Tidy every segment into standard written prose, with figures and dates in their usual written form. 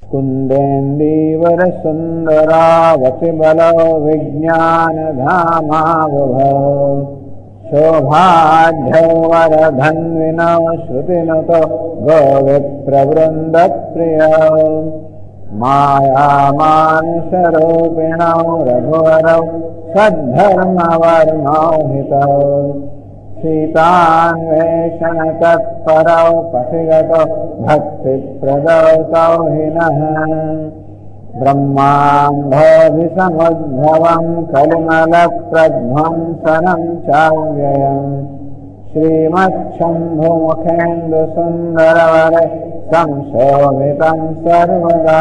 कुन्देन्दीवर सुन्दरावति बलो विज्ञानधामावभौ शोभाढ्यो वरधन्विनो श्रुतिनुतो गोविप्रवृन्दप्रियो मायामानुषरूपिणौ रघुवरौ सद्धर्मवर्णौ हितौ सीतान्वेषणतत्परौ पथिगतौ भक्तिप्रदौ तौ हिनः ब्रह्माण्डोऽभिसमुद्भवं कलिमलप्रध्वंसनं चाव्ययम् श्रीमच्छम्भुमुखेन्दुसुन्दरवरे संशोभितं सर्वदा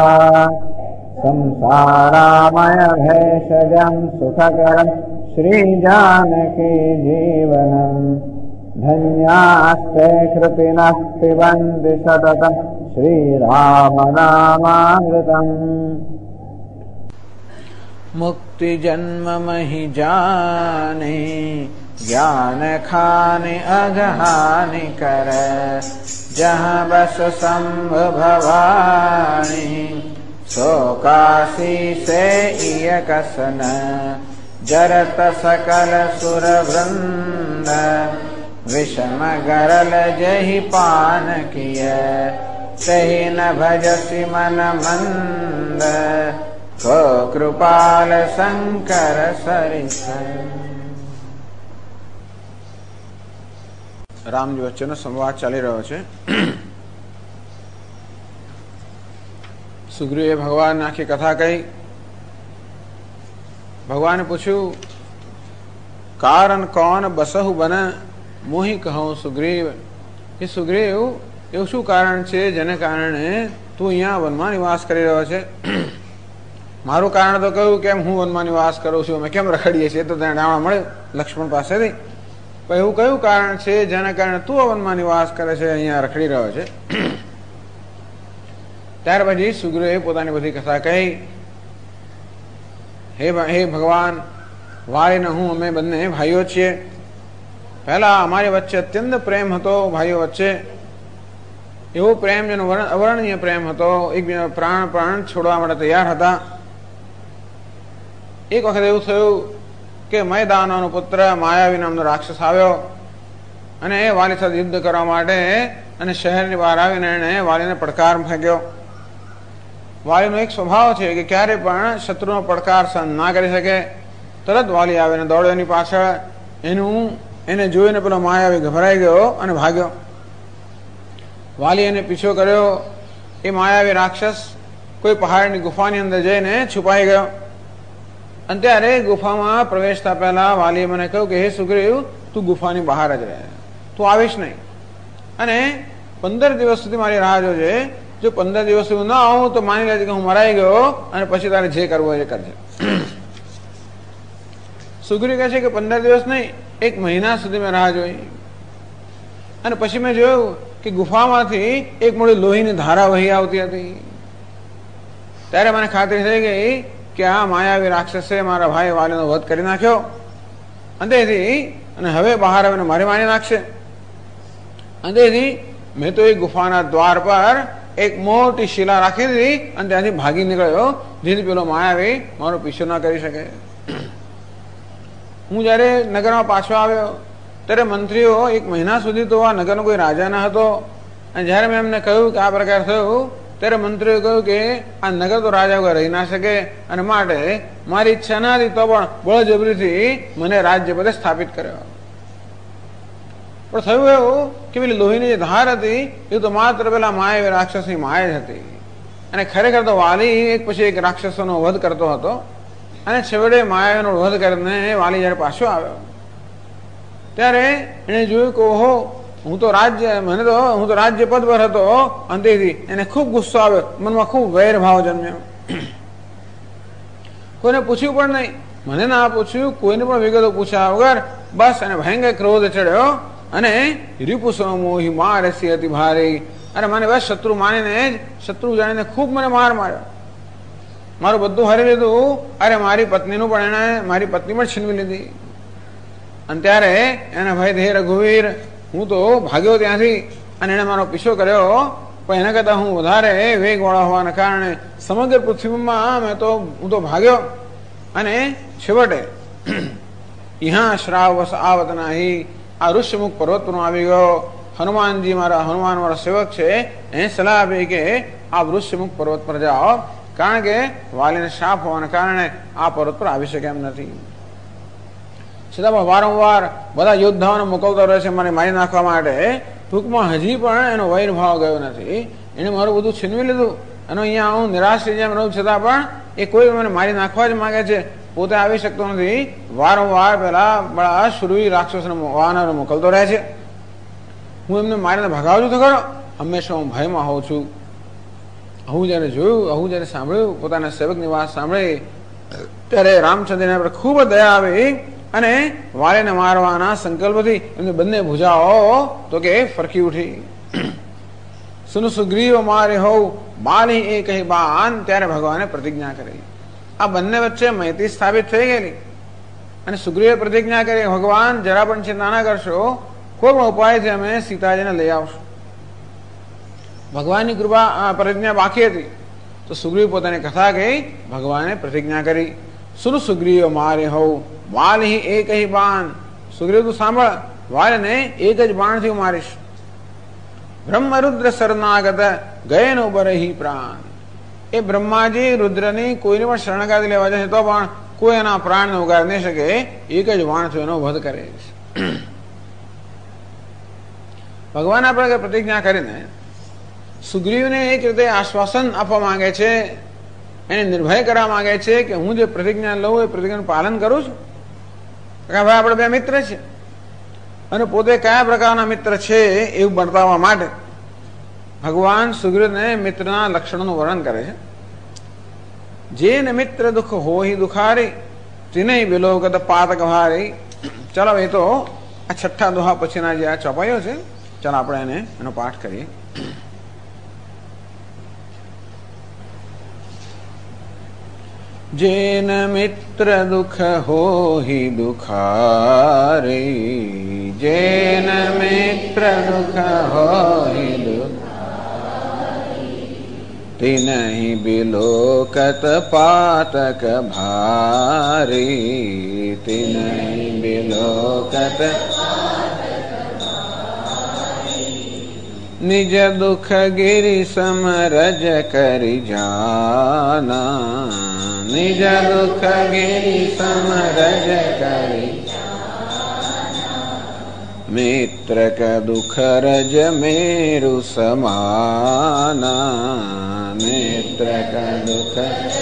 संसारामयभेषजं सुखकरं श्रीजानकी जीवनम् धन्यास्ते कृतिनः पिबन्ति सततं श्रीरामनामामृतम्। मुक्ति जन्म महि जाने ज्ञान खाने अगहानि कर जहाँ बस संभ भवानी सो काशी से इय कसन जरत सकल सुर वृंद विषम गरल जहि पान किय तहि न भजसि मन मंद को कृपाल शंकर सरिस। રામજી વચ્ચેનો સંવાદ ચાલી રહ્યો છે. સુગ્રીવે ભગવાન આખી કથા કહી. ભગવાને પૂછ્યું, કારણ કોણ બસહુ બન મોહી કહું સુગ્રીવ. એ સુગ્રીવ, એવું શું કારણ છે જેને કારણે તું અહીંયા વનમાં નિવાસ કરી રહ્યો છે? મારું કારણ તો કહ્યું કેમ હું વનમાં નિવાસ કરું છું, અમે કેમ રખડીએ છીએ, તો તેને જાણવા મળ્યું લક્ષ્મણ પાસેથી. પણ એવું કયું કારણ છે જેના કારણે તું વનમાં નિવાસ કરે છે, અહીંયા રખડી રહ્યો છે? ત્યાર પછી સુગ્રીવે પોતાની બધી કથા કહી. હે ભગવાન, વાલી ને હું અમે બંને ભાઈઓ છીએ. પહેલા અમારી વચ્ચે અત્યંત પ્રેમ હતો ભાઈઓ વચ્ચે. એવો પ્રેમ જેનો અવર્ણનીય પ્રેમ હતો. એકબીજા પ્રાણ છોડવા માટે તૈયાર હતા. એક વખત એવું થયું કે મયદાનનો પુત્ર માયાવી નામનો રાક્ષસ આવ્યો અને એ વાલી સાથે યુદ્ધ કરવા માટે અને શહેરની બહાર આવીને એને વાલીને પડકાર ફેંક્યો. વાલીનો એક સ્વભાવ છે કે ક્યારે પણ શત્રુનો પડકાર સહન ના કરી શકે. તરત વાલી આવીને દોડ્યો એની પાછળ. એને જોઈને પેલો માયાવી ગભરાઈ ગયો અને ભાગ્યો. વાલી એને પીછો કર્યો. એ માયાવી રાક્ષસ કોઈ પહાડની ગુફાની અંદર જઈને છુપાઈ ગયો. અને ત્યારે ગુફામાં પ્રવેશતા પહેલા વાલીએ મને કહ્યું કે હે સુગ્રીવ, તું ગુફાની બહાર જ રહે, તું આવીશ નહીં, અને 15 દિવસ સુધી મારી રાહ જોજે. જો 15 દિવસ સુધી ના આવું તો માની લેજે કે હું મરાઈ ગયો, અને પછી તારે જે કરવું એ કરજે. સુગ્રીવ કહે છે કે 15 દિવસ નહીં, 1 મહિના સુધી મેં રાહ જોઈ, અને પછી મેં જોયું કે ગુફામાંથી એક મોટી લોહીની ધારા વહી આવતી હતી. ત્યારે મને ખાતરી થઈ ગઈ કે આ માયાવી રાક્ષસે મારા ભાઈ વાલીનો વધ કરી નાખ્યો, અને હવે બહાર આવીને મારી મારી નાખશે. અંતેથી મેં તો એ ગુફાના દ્વાર પર એક મોટી શિલા રાખી દીધી અને ત્યાંથી ભાગી નીકળ્યો, જેથી પેલો માયાવી મારો પીછો ના કરી શકે. હું જયારે નગરમાં પાછો આવ્યો ત્યારે મંત્રીઓ 1 મહિના સુધી તો આ નગરનો કોઈ રાજા ન હતો. અને જયારે મેં એમને કહ્યું કે આ પ્રકાર થયું, ત્યારે મંત્રીએ કહ્યું કે આ નગર તો રાજા વગર રહી ના શકે, અને માટે મારી ઈચ્છા ના હતી તો પણ બળજબરીથી મને રાજ્ય પદે સ્થાપિત કર્યો. પણ થયું એવું કે પેલી લોહીની જે ધાર હતી એ તો માત્ર પેલા માયાવી રાક્ષસની માયા જ હતી. અને ખરેખર તો વાલી એક પછી એક રાક્ષસોનો વધ કરતો હતો. અને છેવટે માયાવીનો વધ કરીને વાલી જયારે પાછો આવ્યો ત્યારે એને જોયું કે ઓહો, હું તો રાજ્ય પદ પર હતો. અંતેથી એને ખૂબ ગુસ્સો આવ્યો, મનમાં ખૂબ વૈર ભાવ જન્મ્યો. કોઈને પૂછ્યું પણ નહીં, મને ના પૂછ્યું, કોઈને પણ વિગતો પૂછ્યા વગર બસ એને ભયંકર ક્રોધ ચડ્યો અને રીપુસો મોહી મારસી હતી ભારે. અને મને બસ શત્રુ માનીને જ, શત્રુ જાણીને ખૂબ મને માર્યો. મારું બધું હરી લીધું. અરે મારી પત્નીનું પણ એને મારી પત્ની પણ છીનવી લીધી. અને ત્યારે એના ભાઈ હે રઘુવીર, હું તો ભાગ્યો ત્યાંથી, અને એને મારો પીછો કર્યો પણ એના કરતાં હું વધારે વેગવાળા હોવાના કારણે સમગ્ર પૃથ્વીમાં હું તો ભાગ્યો અને છેવટે यहाँ श्रावस आवत नहीं आ ऋष्यमुख पर्वत पर આવી ગયો. હનુમાનજી મારા હનુમાન વાળા સેવક છે એ સલાહ આપી કે આપ ઋષ્યમુખ પર્વત પર જાઓ, કારણ કે વાલીને શાપ હોવાના કારણે આ પર્વત પર આવી શકે એમ નથી. છતાં વારંવાર બધા યોદ્ધાઓને મોકલતો રહે છે મને મારી નાખવા માટે. ટૂંકમાં હજી પણ એનો વૈર ભાવ ગયો નથી. એને મારું બધું છીનવી લીધું અને અહીંયા હું નિરાશની જેમ રહું, છતાં પણ એ કોઈ મને મારી નાખવા જ માંગે છે. પોતે આવી શકતો નથી. વારંવાર પેલા બળા સુરવીર રાક્ષસને વાનર મોકલતો રહે છે. હું એમને મારીને ભગાવું છું તો ખરો, હંમેશા હું ભયમાં હોઉં છું. હું જયારે જોયું, હું જયારે સાંભળ્યું, પોતાના સેવકની વાત સાંભળી, ત્યારે રામચંદ્રને આપણે ખૂબ દયા આવી અને વાલીને મારવાના સંકલ્પથી એમની બંને ભુજાઓ તો કે ફરકી ઉઠી. સુન સુગ્રીવ મારે હોવ બાલી એ કહી બાન, ત્યારે ભગવાને પ્રતિજ્ઞા કરી. આ બંને વચ્ચે મૈત્રી સ્થાપિત થઈ ગયેલી અને સુગ્રીવે પ્રતિજ્ઞા કરી ભગવાન જરા પણ ચિંતા ના કરશો, કોઈ પણ ઉપાયથી અમે સીતાજીને લઈ આવશું. ભગવાનની કૃપા પ્રતિજ્ઞા બાકી હતી તો સુગ્રીવ પોતાની કથા કહી ભગવાને પ્રતિજ્ઞા કરી. સુન સુગ્રીવ મારે હોવ વાલી એક બાણ, સુગ્રીવ તું સાંભળ, વાલને એક જ બાણથી હું મારીશ. બ્રહ્મરુદ્ર શરણાગત ગયેનો બરહી પ્રાણ. એ બ્રહ્માજી રુદ્રની કોઈને પણ શરણાગતિ લેવા જશે તો પણ કોઈ એના પ્રાણને ઉગાડી નહીં શકે. એક જ બાણથી એનો વધ કરે. ભગવાન આપણે પ્રતિજ્ઞા કરીને સુગ્રીવને એક રીતે આશ્વાસન આપવા માંગે છે, એને નિર્ભય કરવા માંગે છે કે હું જે પ્રતિજ્ઞા લઉં એ પ્રતિજ્ઞાનું પાલન કરું છું. ભાઈ આપણે બે મિત્ર છે અને પોતે કયા પ્રકારના મિત્ર છે એવું બતાવવા માટે ભગવાન સુગ્રીવને મિત્રના લક્ષણોનું વર્ણન કરે છે. જેને મિત્ર દુઃખ હોય દુખારી, તેને વિલોકત પાતક ભારી. ચાલો એ તો આ છઠ્ઠા દોહા પછીના જે આ ચોપાઈઓ છે, ચાલો આપણે એનો પાઠ કરીએ. જેન મિત્ર દુઃખ હોહિ દુખારે, જેન મિત્ર દુઃખ હોહિ દુખારે, તિનહિ બિલોકત પાતક ભારી, તિનહિ બિલોકત નિજ દુઃખ ગિરિ સમરજ કરી જાના, નિજ દુઃખ ગિરિ સમરજ કરી મિત્ર ક દુઃખ રજ મેરુ સમાના, મિત્ર ક દુઃખ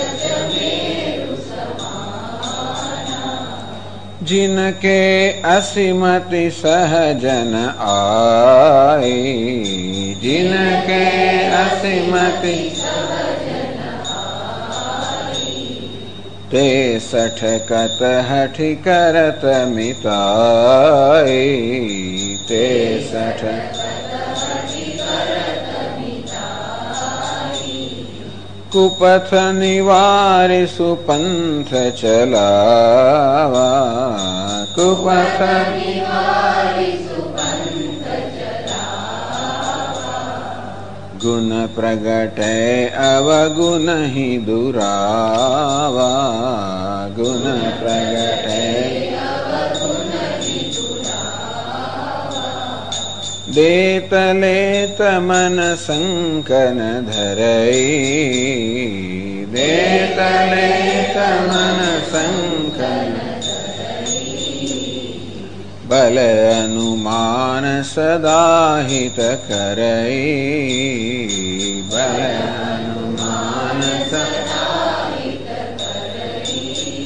जिनके असीमति सहजन आए, जिनके असीमति ते सठकत हठि करत मिताए, ते सठ कुपथ निवारि सुपंथ चलावा, कुपथ निवारि सुपंथ चलावा, गुण प्रगटे अवगुण ही दुरावा, गुण प्रगटे देत लेत मन संकन धरई, देत लेत मन संकन बल अनुमान सदा हित करई, बल अनुमान सदा हित करई,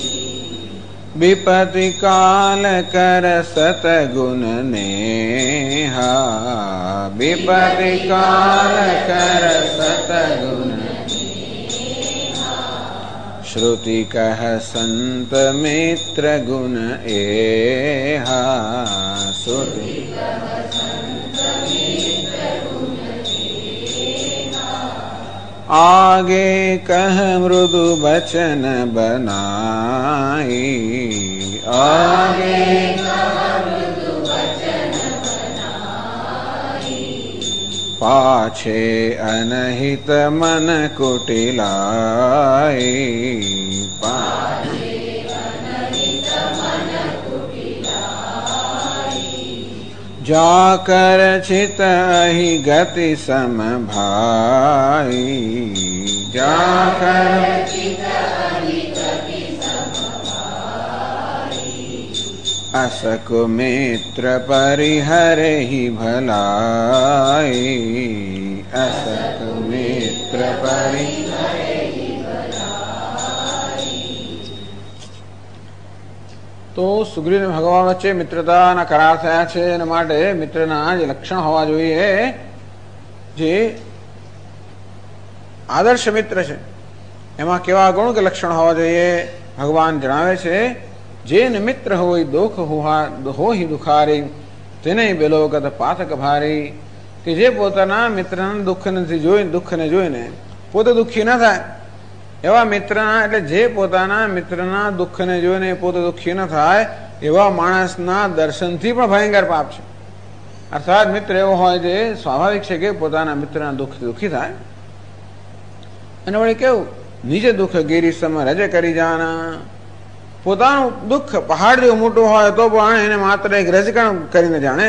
विपति काल कर सतगुण नेहा, विपति काल कर सतगुण नेहा, श्रुति कह संत मित्र गुण एहा, श्रुति कह संत मित्र गुण एहा, आगे कह मृदु बचन बनाई, आगे कह मृदु बचन बनाई, પાછે અનહિત મન કુટિલાય જાકર ચિત અહી ગતિ સમભાઈ જાકર असक मित्र परिहरे ही भलाई असक मित्र परिहरे ही भलाई। तो સુગ્રીવ અને ભગવાન વચ્ચે મિત્રતાના કરાર થયા છે એના માટે મિત્રના જે લક્ષણ હોવા જોઈએ, જે આદર્શ મિત્ર છે એમાં કેવા ગુણ કે લક્ષણ હોવા જોઈએ ભગવાન જણાવે છે। જેન મિત્ર હોય દુઃખ હોહી દુખારી તેને બેલોગત પાતક ભારી, કે જે પોતાના મિત્રના દુઃખને જોઈને પોતે દુઃખી ન થાય એવા મિત્રના, એટલે જે પોતાના મિત્રના દુઃખને જોઈને પોતે દુઃખી ન થાય એવા માણસના દર્શનથી પણ ભયંકર પાપ છે। અર્થાત મિત્ર એવો હોય જે સ્વાભાવિક છે કે પોતાના મિત્રના દુઃખથી દુઃખી થાય। અને વળી કેવું નિજ દુઃખ ગીરી સમ રજ કરી જાના, પોતાનું દુઃખ પહાડ જેવું મોટું હોય તો પણ એને માત્ર એક રજકણ કરીને જાણે।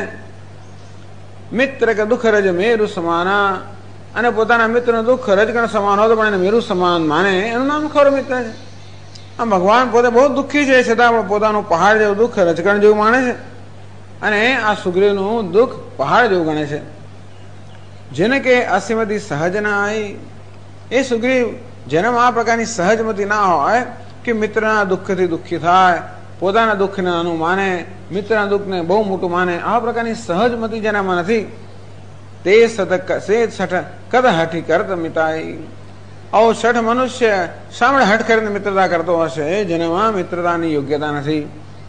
મિત્ર કે દુઃખ રજ મેરુ સમાના, અને પોતાના મિત્રનું દુઃખ રજકણ સમાન હોય તો પણ એને મેરુ સમાન માને, એનું નામ ખરો મિત્ર છે। આમ ભગવાન પોતે બહુ દુઃખી છે છતાં પણ પોતાનું પહાડ જેવું દુઃખ રજકણ જેવું માને છે, અને આ સુગ્રીવનું દુઃખ પહાડ જેવું ગણે છે। જેને કે અસીમતી સહજ ના આવી, એ સુગ્રીવ જેનામાં આ પ્રકારની સહજમતી ના હોય કે મિત્રના દુઃખથી દુઃખી થાય, પોતાના દુઃખને નાનું માને, મિત્રના દુઃખને બહુ મોટું માને, આ પ્રકારની સહજમતી જેનામાં નથી તે સઠ કદ હઠી કરત મિતાઈ। આવો શઠ મનુષ્ય સામે હઠ કરીને મિત્રતા કરતો હશે જેનામાં મિત્રતાની યોગ્યતા નથી।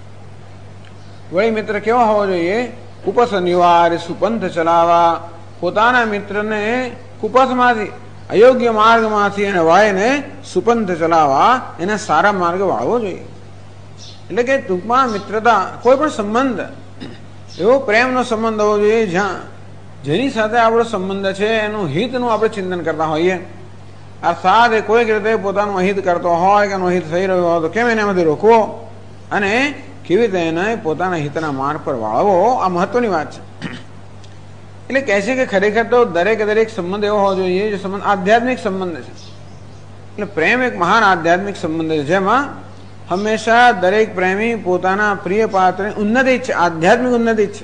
વળી મિત્ર કેવો હોવો જોઈએ? કુપથ નિવાર સુપંથ ચલાવા, પોતાના મિત્રને કુપથમાંથી અયોગ્ય માર્ગમાંથી એને વાયને સુપંથ ચલાવવા, એને સારા માર્ગે વાળવો જોઈએ। એટલે કે ટૂંકમાં મિત્રતા કોઈ પણ સંબંધ એવો પ્રેમનો સંબંધ હોવો જોઈએ જ્યાં જેની સાથે આપણો સંબંધ છે એનું હિતનું આપણે ચિંતન કરતા હોઈએ। અર્થાત એ કોઈક રીતે પોતાનું અહિત કરતો હોય કે એનું અહિત થઈ રહ્યું હોય તો કેમ એને એમાંથી રોકવો અને કેવી રીતે એને પોતાના હિતના માર્ગ પર વાળવો, આ મહત્વની વાત છે। એટલે કહે છે કે ખરેખર તો દરેક સંબંધ એવો હોવો જોઈએ જે સંબંધ આધ્યાત્મિક સંબંધ છે। એટલે પ્રેમ એક મહાન આધ્યાત્મિક સંબંધ છે જેમાં હંમેશા દરેક પ્રેમી પોતાના પ્રિય પાત્રની ઉન્નતિ છે, આધ્યાત્મિક ઉન્નતિ છે।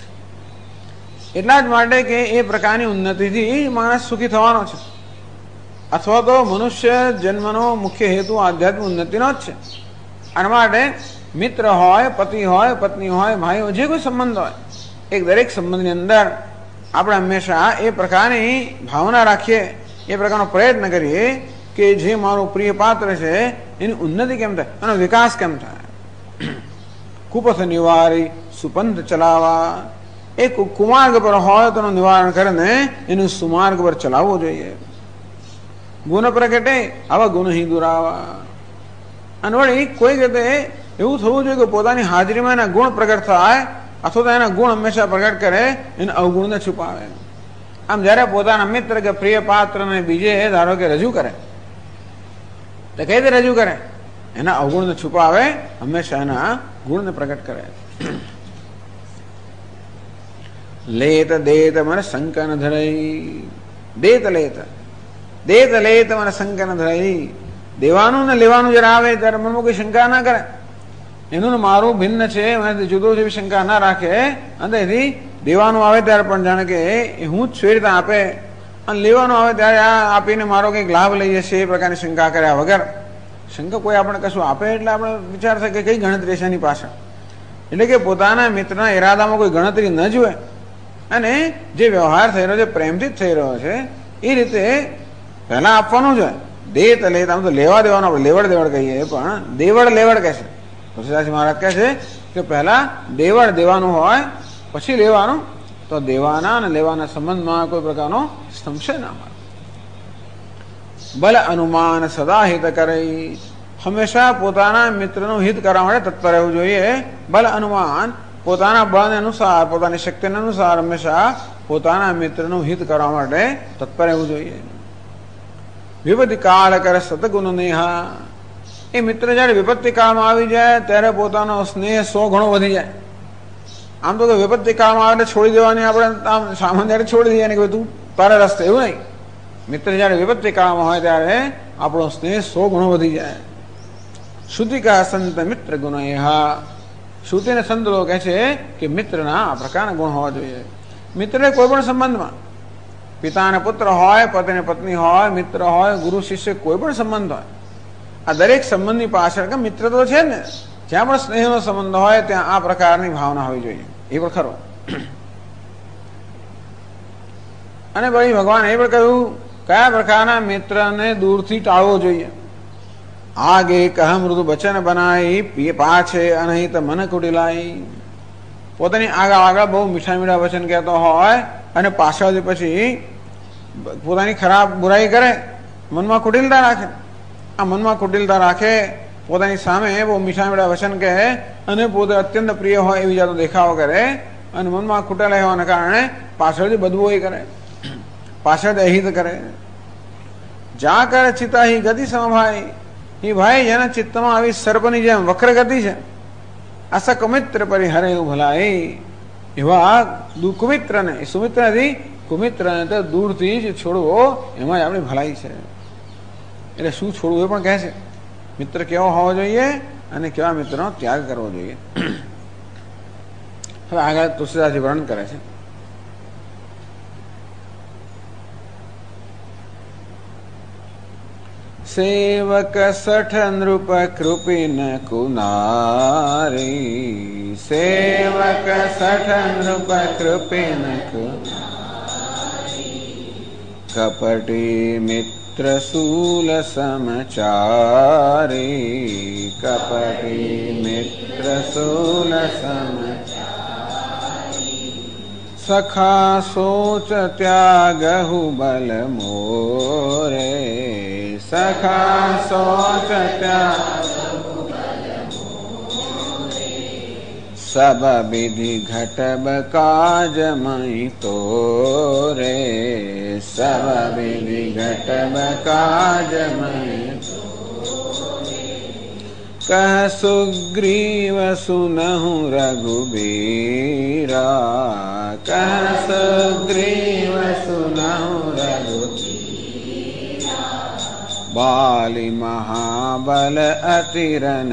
એટલા જ માટે કે એ પ્રકારની ઉન્નતિથી માણસ સુખી થવાનો છે, અથવા તો મનુષ્ય જન્મનો મુખ્ય હેતુ આધ્યાત્મિક ઉન્નતિનો જ છે। આના માટે મિત્ર હોય, પતિ હોય, પત્ની હોય, ભાઈ હોય, જે કોઈ સંબંધ હોય, એક દરેક સંબંધની અંદર આપણે હંમેશા એ પ્રકારની ભાવના રાખીએ, એ પ્રકારનો પ્રયત્ન કરીએ કે જે મારું પ્રિય પાત્ર છે એની ઉન્નતિ કેમ થાય, એનો વિકાસ કેમ થાય। કુપથ નિવારી સુપંથ ચલાવા, એ કુમાર્ગ પર હોય તો નિવારણ કરીને એનું સુમાર્ગ પર ચલાવવું જોઈએ। ગુણ પ્રગટે આવા ગુણ હી દુરાવા, અને વળી કોઈ રીતે એવું થવું જોઈએ કે પોતાની હાજરીમાં એના ગુણ પ્રગટ થાય અથવા તો એના ગુણ હંમેશા પ્રગટ કરે, એને અવગુણને છુપાવે। આમ જયારે પોતાના મિત્ર કે પ્રિય પાત્રને બીજે ધારો કે રજૂ કરે તો કઈ રીતે રજૂ કરે? એના અવગુણને છુપાવે, હંમેશા એના ગુણને પ્રગટ કરે। લેત દેત મને શંકન ધરઈ, દેત લેત મને શંકન ધરઈ, દેવાનું ને લેવાનું જયારે આવે ત્યારે મનમાં કોઈ શંકા ના કરે, એનું મારું ભિન્ન છે, એનાથી જુદો જેવી શંકા ના રાખે, અને એથી દેવાનું આવે ત્યારે પણ જાણે કે હું જ સ્વી રીતે આપે, અને લેવાનું આવે ત્યારે આ આપીને મારો કંઈક લાભ લઈ જશે એ પ્રકારની શંકા કર્યા વગર। શંકા કોઈ આપણે કશું આપે એટલે આપણે વિચાર થાય કે કઈ ગણતરી છે એની પાછળ, એટલે કે પોતાના મિત્રના ઈરાદામાં કોઈ ગણતરી ન જુએ, અને જે વ્યવહાર થઈ રહ્યો છે પ્રેમથી જ થઈ રહ્યો છે એ રીતે પહેલા આપવાનું જ હોય। દેત લેત, આમ તો લેવા દેવાનું આપણે લેવડ દેવડ કહીએ, પણ દેવડ લેવડ કહે છે તુલસીદાસ મહારાજ કહે છે કે પહેલા દેવડ દેવાનું હોય પછી લેવાનું, તો દેવાના અને લેવાના સંબંધમાં કોઈ પ્રકારનો સંશય ના હોય। બલ અનુમાન સદા હિત કરે, હંમેશા પોતાના મિત્રનું હિત કરવા માટે તત્પર રહેવું જોઈએ। બલ અનુમાન, પોતાના બળને અનુસાર, પોતાની શક્તિને અનુસાર હંમેશા પોતાના મિત્રનું હિત કરવા માટે તત્પર રહેવું જોઈએ. વિપત્તિ કાળ કરે સતગુણ નેહા. એ મિત્ર જયારે વિપત્તિ કાળમાં આવી જાય ત્યારે પોતાનો સ્નેહ 100 ગણો વધી જાય. આમ તો વિપત્તિ કાળમાં આવે એટલે છોડી દેવાની, આપણે આમ સામાન્ય છોડી દઈએ કે તું તારા રસ્તે, એવું નહીં. મિત્ર જયારે વિપત્તિ કાળમાં હોય ત્યારે આપણો સ્નેહ 100 ગણો વધી જાય. શ્રુતિકા સંત મિત્ર ગુણ એહા. શ્રુતિ અને સંત લોકો કહે છે કે મિત્રના આ પ્રકારના ગુણ હોવા જોઈએ. મિત્ર કોઈ પણ સંબંધમાં, પિતા અને પુત્ર હોય, પતિ અને પત્ની હોય, મિત્ર હોય, ગુરુ શિષ્ય, કોઈ પણ સંબંધ હોય, આ દરેક સંબંધની પાછળ મિત્ર તો છે ને. જ્યાં પણ સ્નેહનો સંબંધ હોય ત્યાં આ પ્રકારની ભાવના હોવી જોઈએ. એ પણ ખરો. અને ભાઈ ભગવાન એ પણ કહ્યું કયા પ્રકારના મિત્રને દૂરથી ટાળવો જોઈએ. આગે કહ મૃદુ વચન બનાઈ પાછે અનહિત મન કુટિલાઈ. પોતાની આગળ બહુ મીઠા મીઠા વચન કહેતો હોય અને પાછળથી પછી પોતાની ખરાબ બુરાઈ કરે, મનમાં કુટિલતા રાખે. આ મનમાં કુટિલતા રાખે, પોતાની સામે બહુ મીઠા મીઠા વચન કહે અને પોતે અત્યંત પ્રિય હોય એવી જાતનો દેખાવો કરે અને મનમાં કુટેલા હોવાના કારણે પાછળથી બદબુ એ કરે, પાછળથી અહિત કરે. જા કરે ચિતા હિ ગતિ સમભાઈ. એ ભાઈ જેના ચિત્તમાં આવી સર્પની જેમ વક્ર ગતિ છે, અસક મિત્ર પરિહરે ભલાઈ. એવા કુમિત્રને, સુમિત્રથી કુમિત્રને તો દૂરથી જ છોડવો, એમાં જ આપણી ભલાઈ છે. એટલે શું છોડવું એ પણ કહે છે. મિત્ર કેવો હોવો જોઈએ અને કેવા મિત્રનો ત્યાગ કરવો જોઈએ. હવે આગળ તુલસીદાસજી વર્ણન કરે છે. સેવક સઠ નૃપ કૃપિન કુનારી. સેવક સઠ નૃપ કૃપિન કપટી મિત્ર શૂલ સમચારી. કપટી મિત્ર શૂલ સમચારી. સખા સોચ ત્યાગહુ બલ મોરે. સખા સોચ ત્યાગહુ બલ મોરે. સબ વિધિ ઘટબ કાજમય તોરે. સબ વિધિ ઘટબ કાજમય તોરે. કહ સુગ્રીવ સુનહુ રઘુબીરા. કહ સુગ્રીવ સુનહુ રઘુબીરા. બાલી મહાબલ અતિરન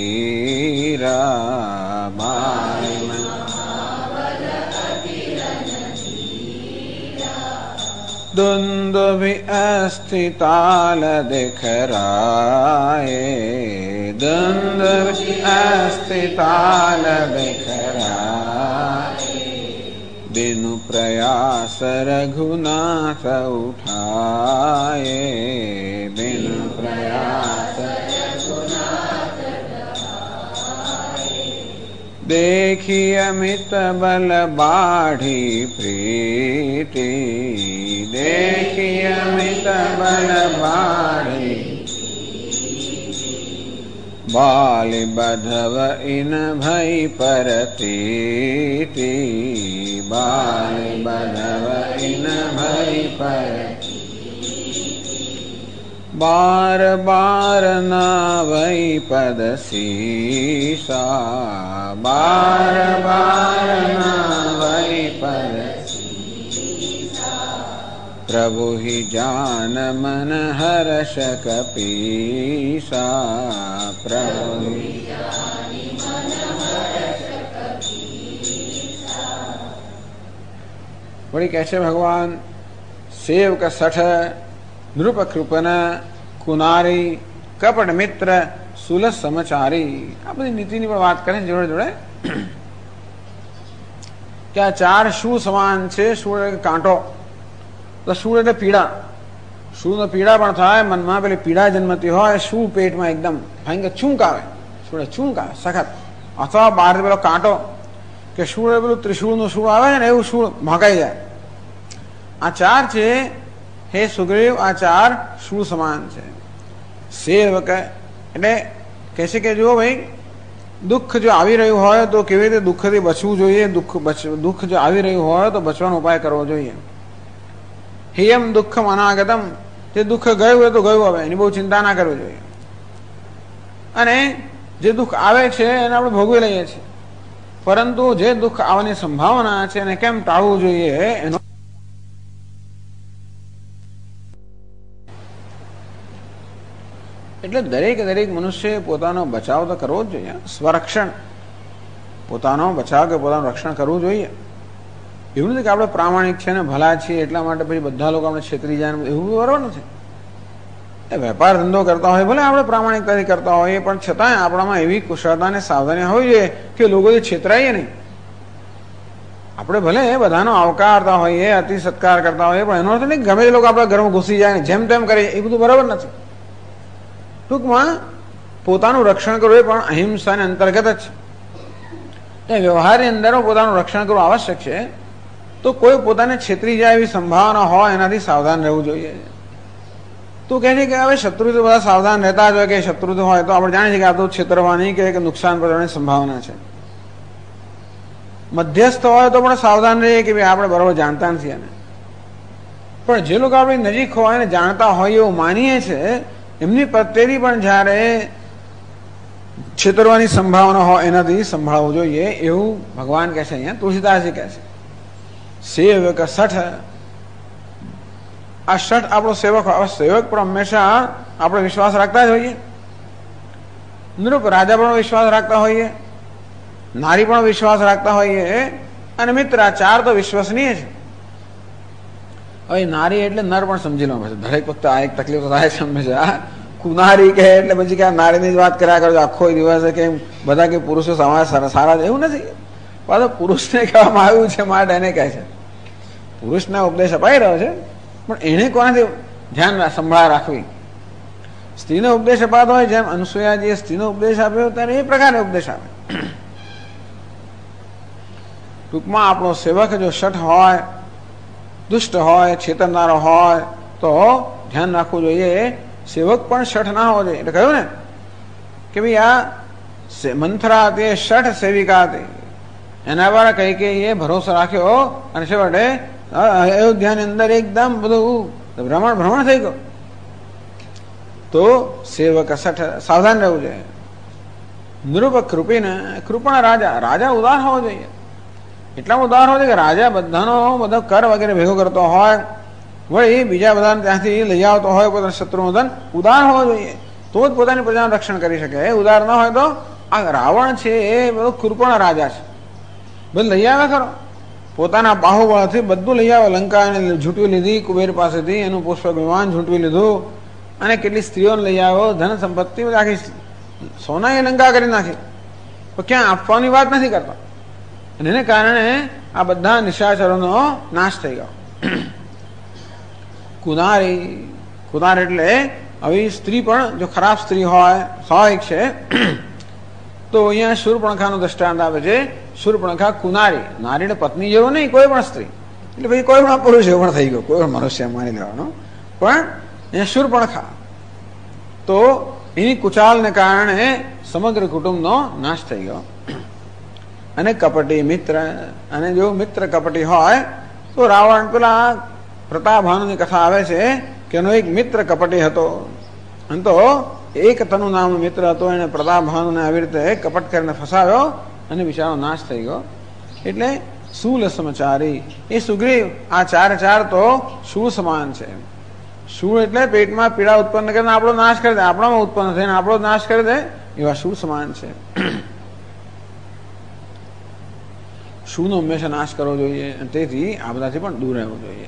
ધીરા. બાલી મહાબલ અતિરન ધીરા. દુંદુભિ અસ્થિતાલ દિખરાએ. દુંદુભિ અસ્થિતાલ દિખરાએ. बिनु प्रयास रघुनाथ उठाए. बिनु प्रयास रघुनाथ उठाए. देखी अमित बल बाढ़ी प्रीति. देखी अमित बल बाढ़ी. बालि बधव इन भई परतीति. बालि बधव इन भई परतीति. बार बार नावई पद सीसा. बार बार नावई पद सीसा. प्रभु ही जान मन हर्ष कपीसा. प्रभु ही जान मन हर्ष कपीसा. वही कैसे भगवान सेवक सठ नृप कृपन कुनारी कपट मित्र सुलस समचारी. आ बधी नीतिनी पण वात करे जोड़े जोड़े क्या 4 शूळ સમાન છે. શૂળ એટલે કાંટો, તો શૂળ એટલે પીડા. શૂળનો પીડા પણ થાય, મનમાં પેલી પીડા જન્મતી હોય. શૂળ પેટમાં એકદમ ભયંકર છૂંક આવે, શૂળે છૂંક આવે સખત. અથવા બહાર પેલો કાંટો કે શૂળ પેલું ત્રિશૂળનું શૂળ આવે છે ને એવું શૂળ ભાંકાઈ જાય. આ 4 છે હે સુગ્રીવ, આ 4 શૂળ સમાન છે. સેવક એટલે કહે છે કે જુઓ ભાઈ, દુઃખ જો આવી રહ્યું હોય તો કેવી રીતે દુઃખથી બચવું જોઈએ, દુઃખ જો આવી રહ્યું હોય તો બચવાનો ઉપાય કરવો જોઈએ. હિયમ દુઃખમ અનાગતમ, જે દુઃખ ગયું હોય તો ગયું, હવે એની બહુ ચિંતા ના કરવી જોઈએ. અને જે દુઃખ આવે છે એને આપણે ભોગવી લઈએ છીએ, પરંતુ જે દુઃખ આવવાની સંભાવના છે એને કેમ ટાળવું જોઈએ એનો એટલે દરેક મનુષ્ય પોતાનો બચાવ તો કરવો જ જોઈએ. સ્વરક્ષણ, પોતાનો બચાવ કે પોતાનું રક્ષણ કરવું જોઈએ. એવું નથી કે આપણે પ્રામાણિક છે ને ભલા છીએ એટલા માટે પછી બધા લોકો આપણે છેતરી જાય, એવું બરાબર નથી. એ વેપાર ધંધો કરતા હોય, ભલે આપણે પ્રામાણિકતાથી કરતા હોઈએ, પણ છતાંય આપણામાં એવી કુશળતા અને સાવધાની હોવી જોઈએ કે લોકોથી છેતરાઈએ નહીં. આપણે ભલે બધાનો આવકારતા હોઈએ, અતિ સત્કાર કરતા હોઈએ, પણ એનો અર્થ નહીં ગમે તે લોકો આપણા ઘરમાં ઘૂસી જાય ને જેમ તેમ કરીએ, એ બધું બરાબર નથી. ટૂંકમાં પોતાનું રક્ષણ કરવું એ પણ અહિંસાને અંતર્ગત જ છે. વ્યવહારની અંદર પોતાનું રક્ષણ કરવું આવશ્યક છે. તો કોઈ પોતાને છેતરી જાય એવી સંભાવના હોય એનાથી સાવધાન રહેવું જોઈએ. તું કહે છે કે હવે શત્રુ તો બધા સાવધાન રહેતા જ હોય, કે શત્રુ તો હોય તો આપણે જાણીએ કે આ તો છેતરવાની કે નુકસાન પહોંચવાની સંભાવના છે. મધ્યસ્થ હોય તો પણ સાવધાન રહીએ કે ભાઈ આપણે બરાબર જાણતા નથી એને. પણ જે લોકો આપણી નજીક હોય ને જાણતા હોય એવું માનીએ છીએ, એમની પ્રત્યેથી પણ જ્યારે છેતરવાની સંભાવના હોય એનાથી સંભાળવું જોઈએ, એવું ભગવાન કહે છે. અહીંયા તુલસીદાસજી કહે છે સેવક સઠ. આ સઠ આપણો સેવક હોય. સેવક પણ હંમેશા આપણે વિશ્વાસ રાખતા જ હોઈએ. નૃપ રાજા પણ વિશ્વાસ રાખતા હોઈએ, નારી પણ વિશ્વાસ રાખતા હોઈએ, અને મિત્ર આ ચાર તો વિશ્વસનીય છે. હવે નારી એટલે નર પણ સમજી લો, દરેક વખતે આ એક તકલીફ થાય છે હંમેશા. કુનારી કહે એટલે પછી કે નારીની જ વાત કર્યા કરો આખો દિવસ, કે બધા કે પુરુષો સારા છે, એવું નથી. પાછો પુરુષને કહેવામાં આવ્યું છે માટે એને કહે છે. પુરુષને ઉપદેશ અપાઈ રહ્યો છે, પણ એને કોનાથી ધ્યાન સંભાળ રાખવી. સ્ત્રીનો ઉપદેશ અપાતો હોય, જેમ અનુસૂયાજીએ સ્ત્રીનો ઉપદેશ આપ્યો ત્યારે એ પ્રકારે ઉપદેશ આપે. ટૂંકમાં આપણો સેવક જો શઠ હોય, દુષ્ટ હોય, છેતરનારો હોય તો ધ્યાન રાખવું જોઈએ. સેવક પણ શઠ ના હોવો જોઈએ. એટલે કહ્યું ને કે ભાઈ આ મંથરા હતી એ શઠ સેવિકા હતી, એના દ્વારા કઈ કે એ ભરોસો રાખ્યો અને છેવટે અયોધ્યાની અંદર એકદમ બધું ભ્રમણ થઈ ગયો. તો સેવક શઠ, સાવધાન રહેવું જોઈએ. નૃપ કૃપીને, કૃપણ રાજા, રાજા ઉદાર હોવો જોઈએ. એટલા ઉદાર હોવો જોઈએ કે રાજા બધો કર વગેરે ભેગો કરતો હોય, વળી બીજા બધાને ત્યાંથી લઈ આવતો હોય, પોતાના શત્રુનો ધન, ઉદાર હોવો જોઈએ. તો જ પોતાની પ્રજાનું રક્ષણ કરી શકે. ઉદાર ન હોય તો આ રાવણ છે એ બધો કૃપણ રાજા છે, બધું લઈ આવે ખરો, પોતાના બાહુબળથી બધું લઈ આવે. લંકાને ઝૂંટવી લીધી કુબેર પાસેથી, એનું પુષ્પક વિમાન ઝૂંટવી લીધું, અને કેટલી સ્ત્રીઓને લઈ આવ્યો, ધન સંપત્તિ આખી સોનાએ લંકા કરી નાખી, તો ક્યાં આપવાની વાત નથી કરતા. અને એને કારણે આ બધા નિશાચરોનો નાશ થઈ ગયો. કુનારી, કુનાર એટલે આવી સ્ત્રી પણ જો ખરાબ સ્ત્રી હોય, સ્વાભાવિક છે. તો અહીંયા શૂર્પણખાનું દ્રષ્ટાંત આવે છે. શૂર્પણખા કુનારી, નારીને પત્ની જેવો નહીં, કોઈ પણ સ્ત્રી, એટલે ભાઈ કોઈ પણ પુરુષ એવો પણ થઈ ગયો, કોઈ પણ મનુષ્ય માની લેવાનો. પણ અહીંયા શૂર્પણખા, તો એની કુચાલને કારણે સમગ્ર કુટુંબનો નાશ થઈ ગયો. અને કપટી મિત્ર, અને જો મિત્ર કપટી હોય તો રાવણ, પેલા પ્રતાભાનુની કથા આવે છે કે એનો એક મિત્ર કપટી હતો, અને તો એક તનુ નામનો મિત્ર હતો, એને પ્રતાભાનુને આવી રીતે કપટ કરીને ફસાવ્યો અને બિચારો નાશ થઈ ગયો. એટલે શૂલ સમચારી, એ સુગ્રીવ, આ ચાર તો શૂળ સમાન છે. શૂળ એટલે પેટમાં પીડા ઉત્પન્ન કરીને આપણો નાશ કરી દે, આપણામાં ઉત્પન્ન થઈને આપણો નાશ કરી દે, એવા શૂળ સમાન છે. શૂનો હંમેશા નાશ કરવો જોઈએ, તેથી આ બધાથી પણ દૂર રહેવું જોઈએ.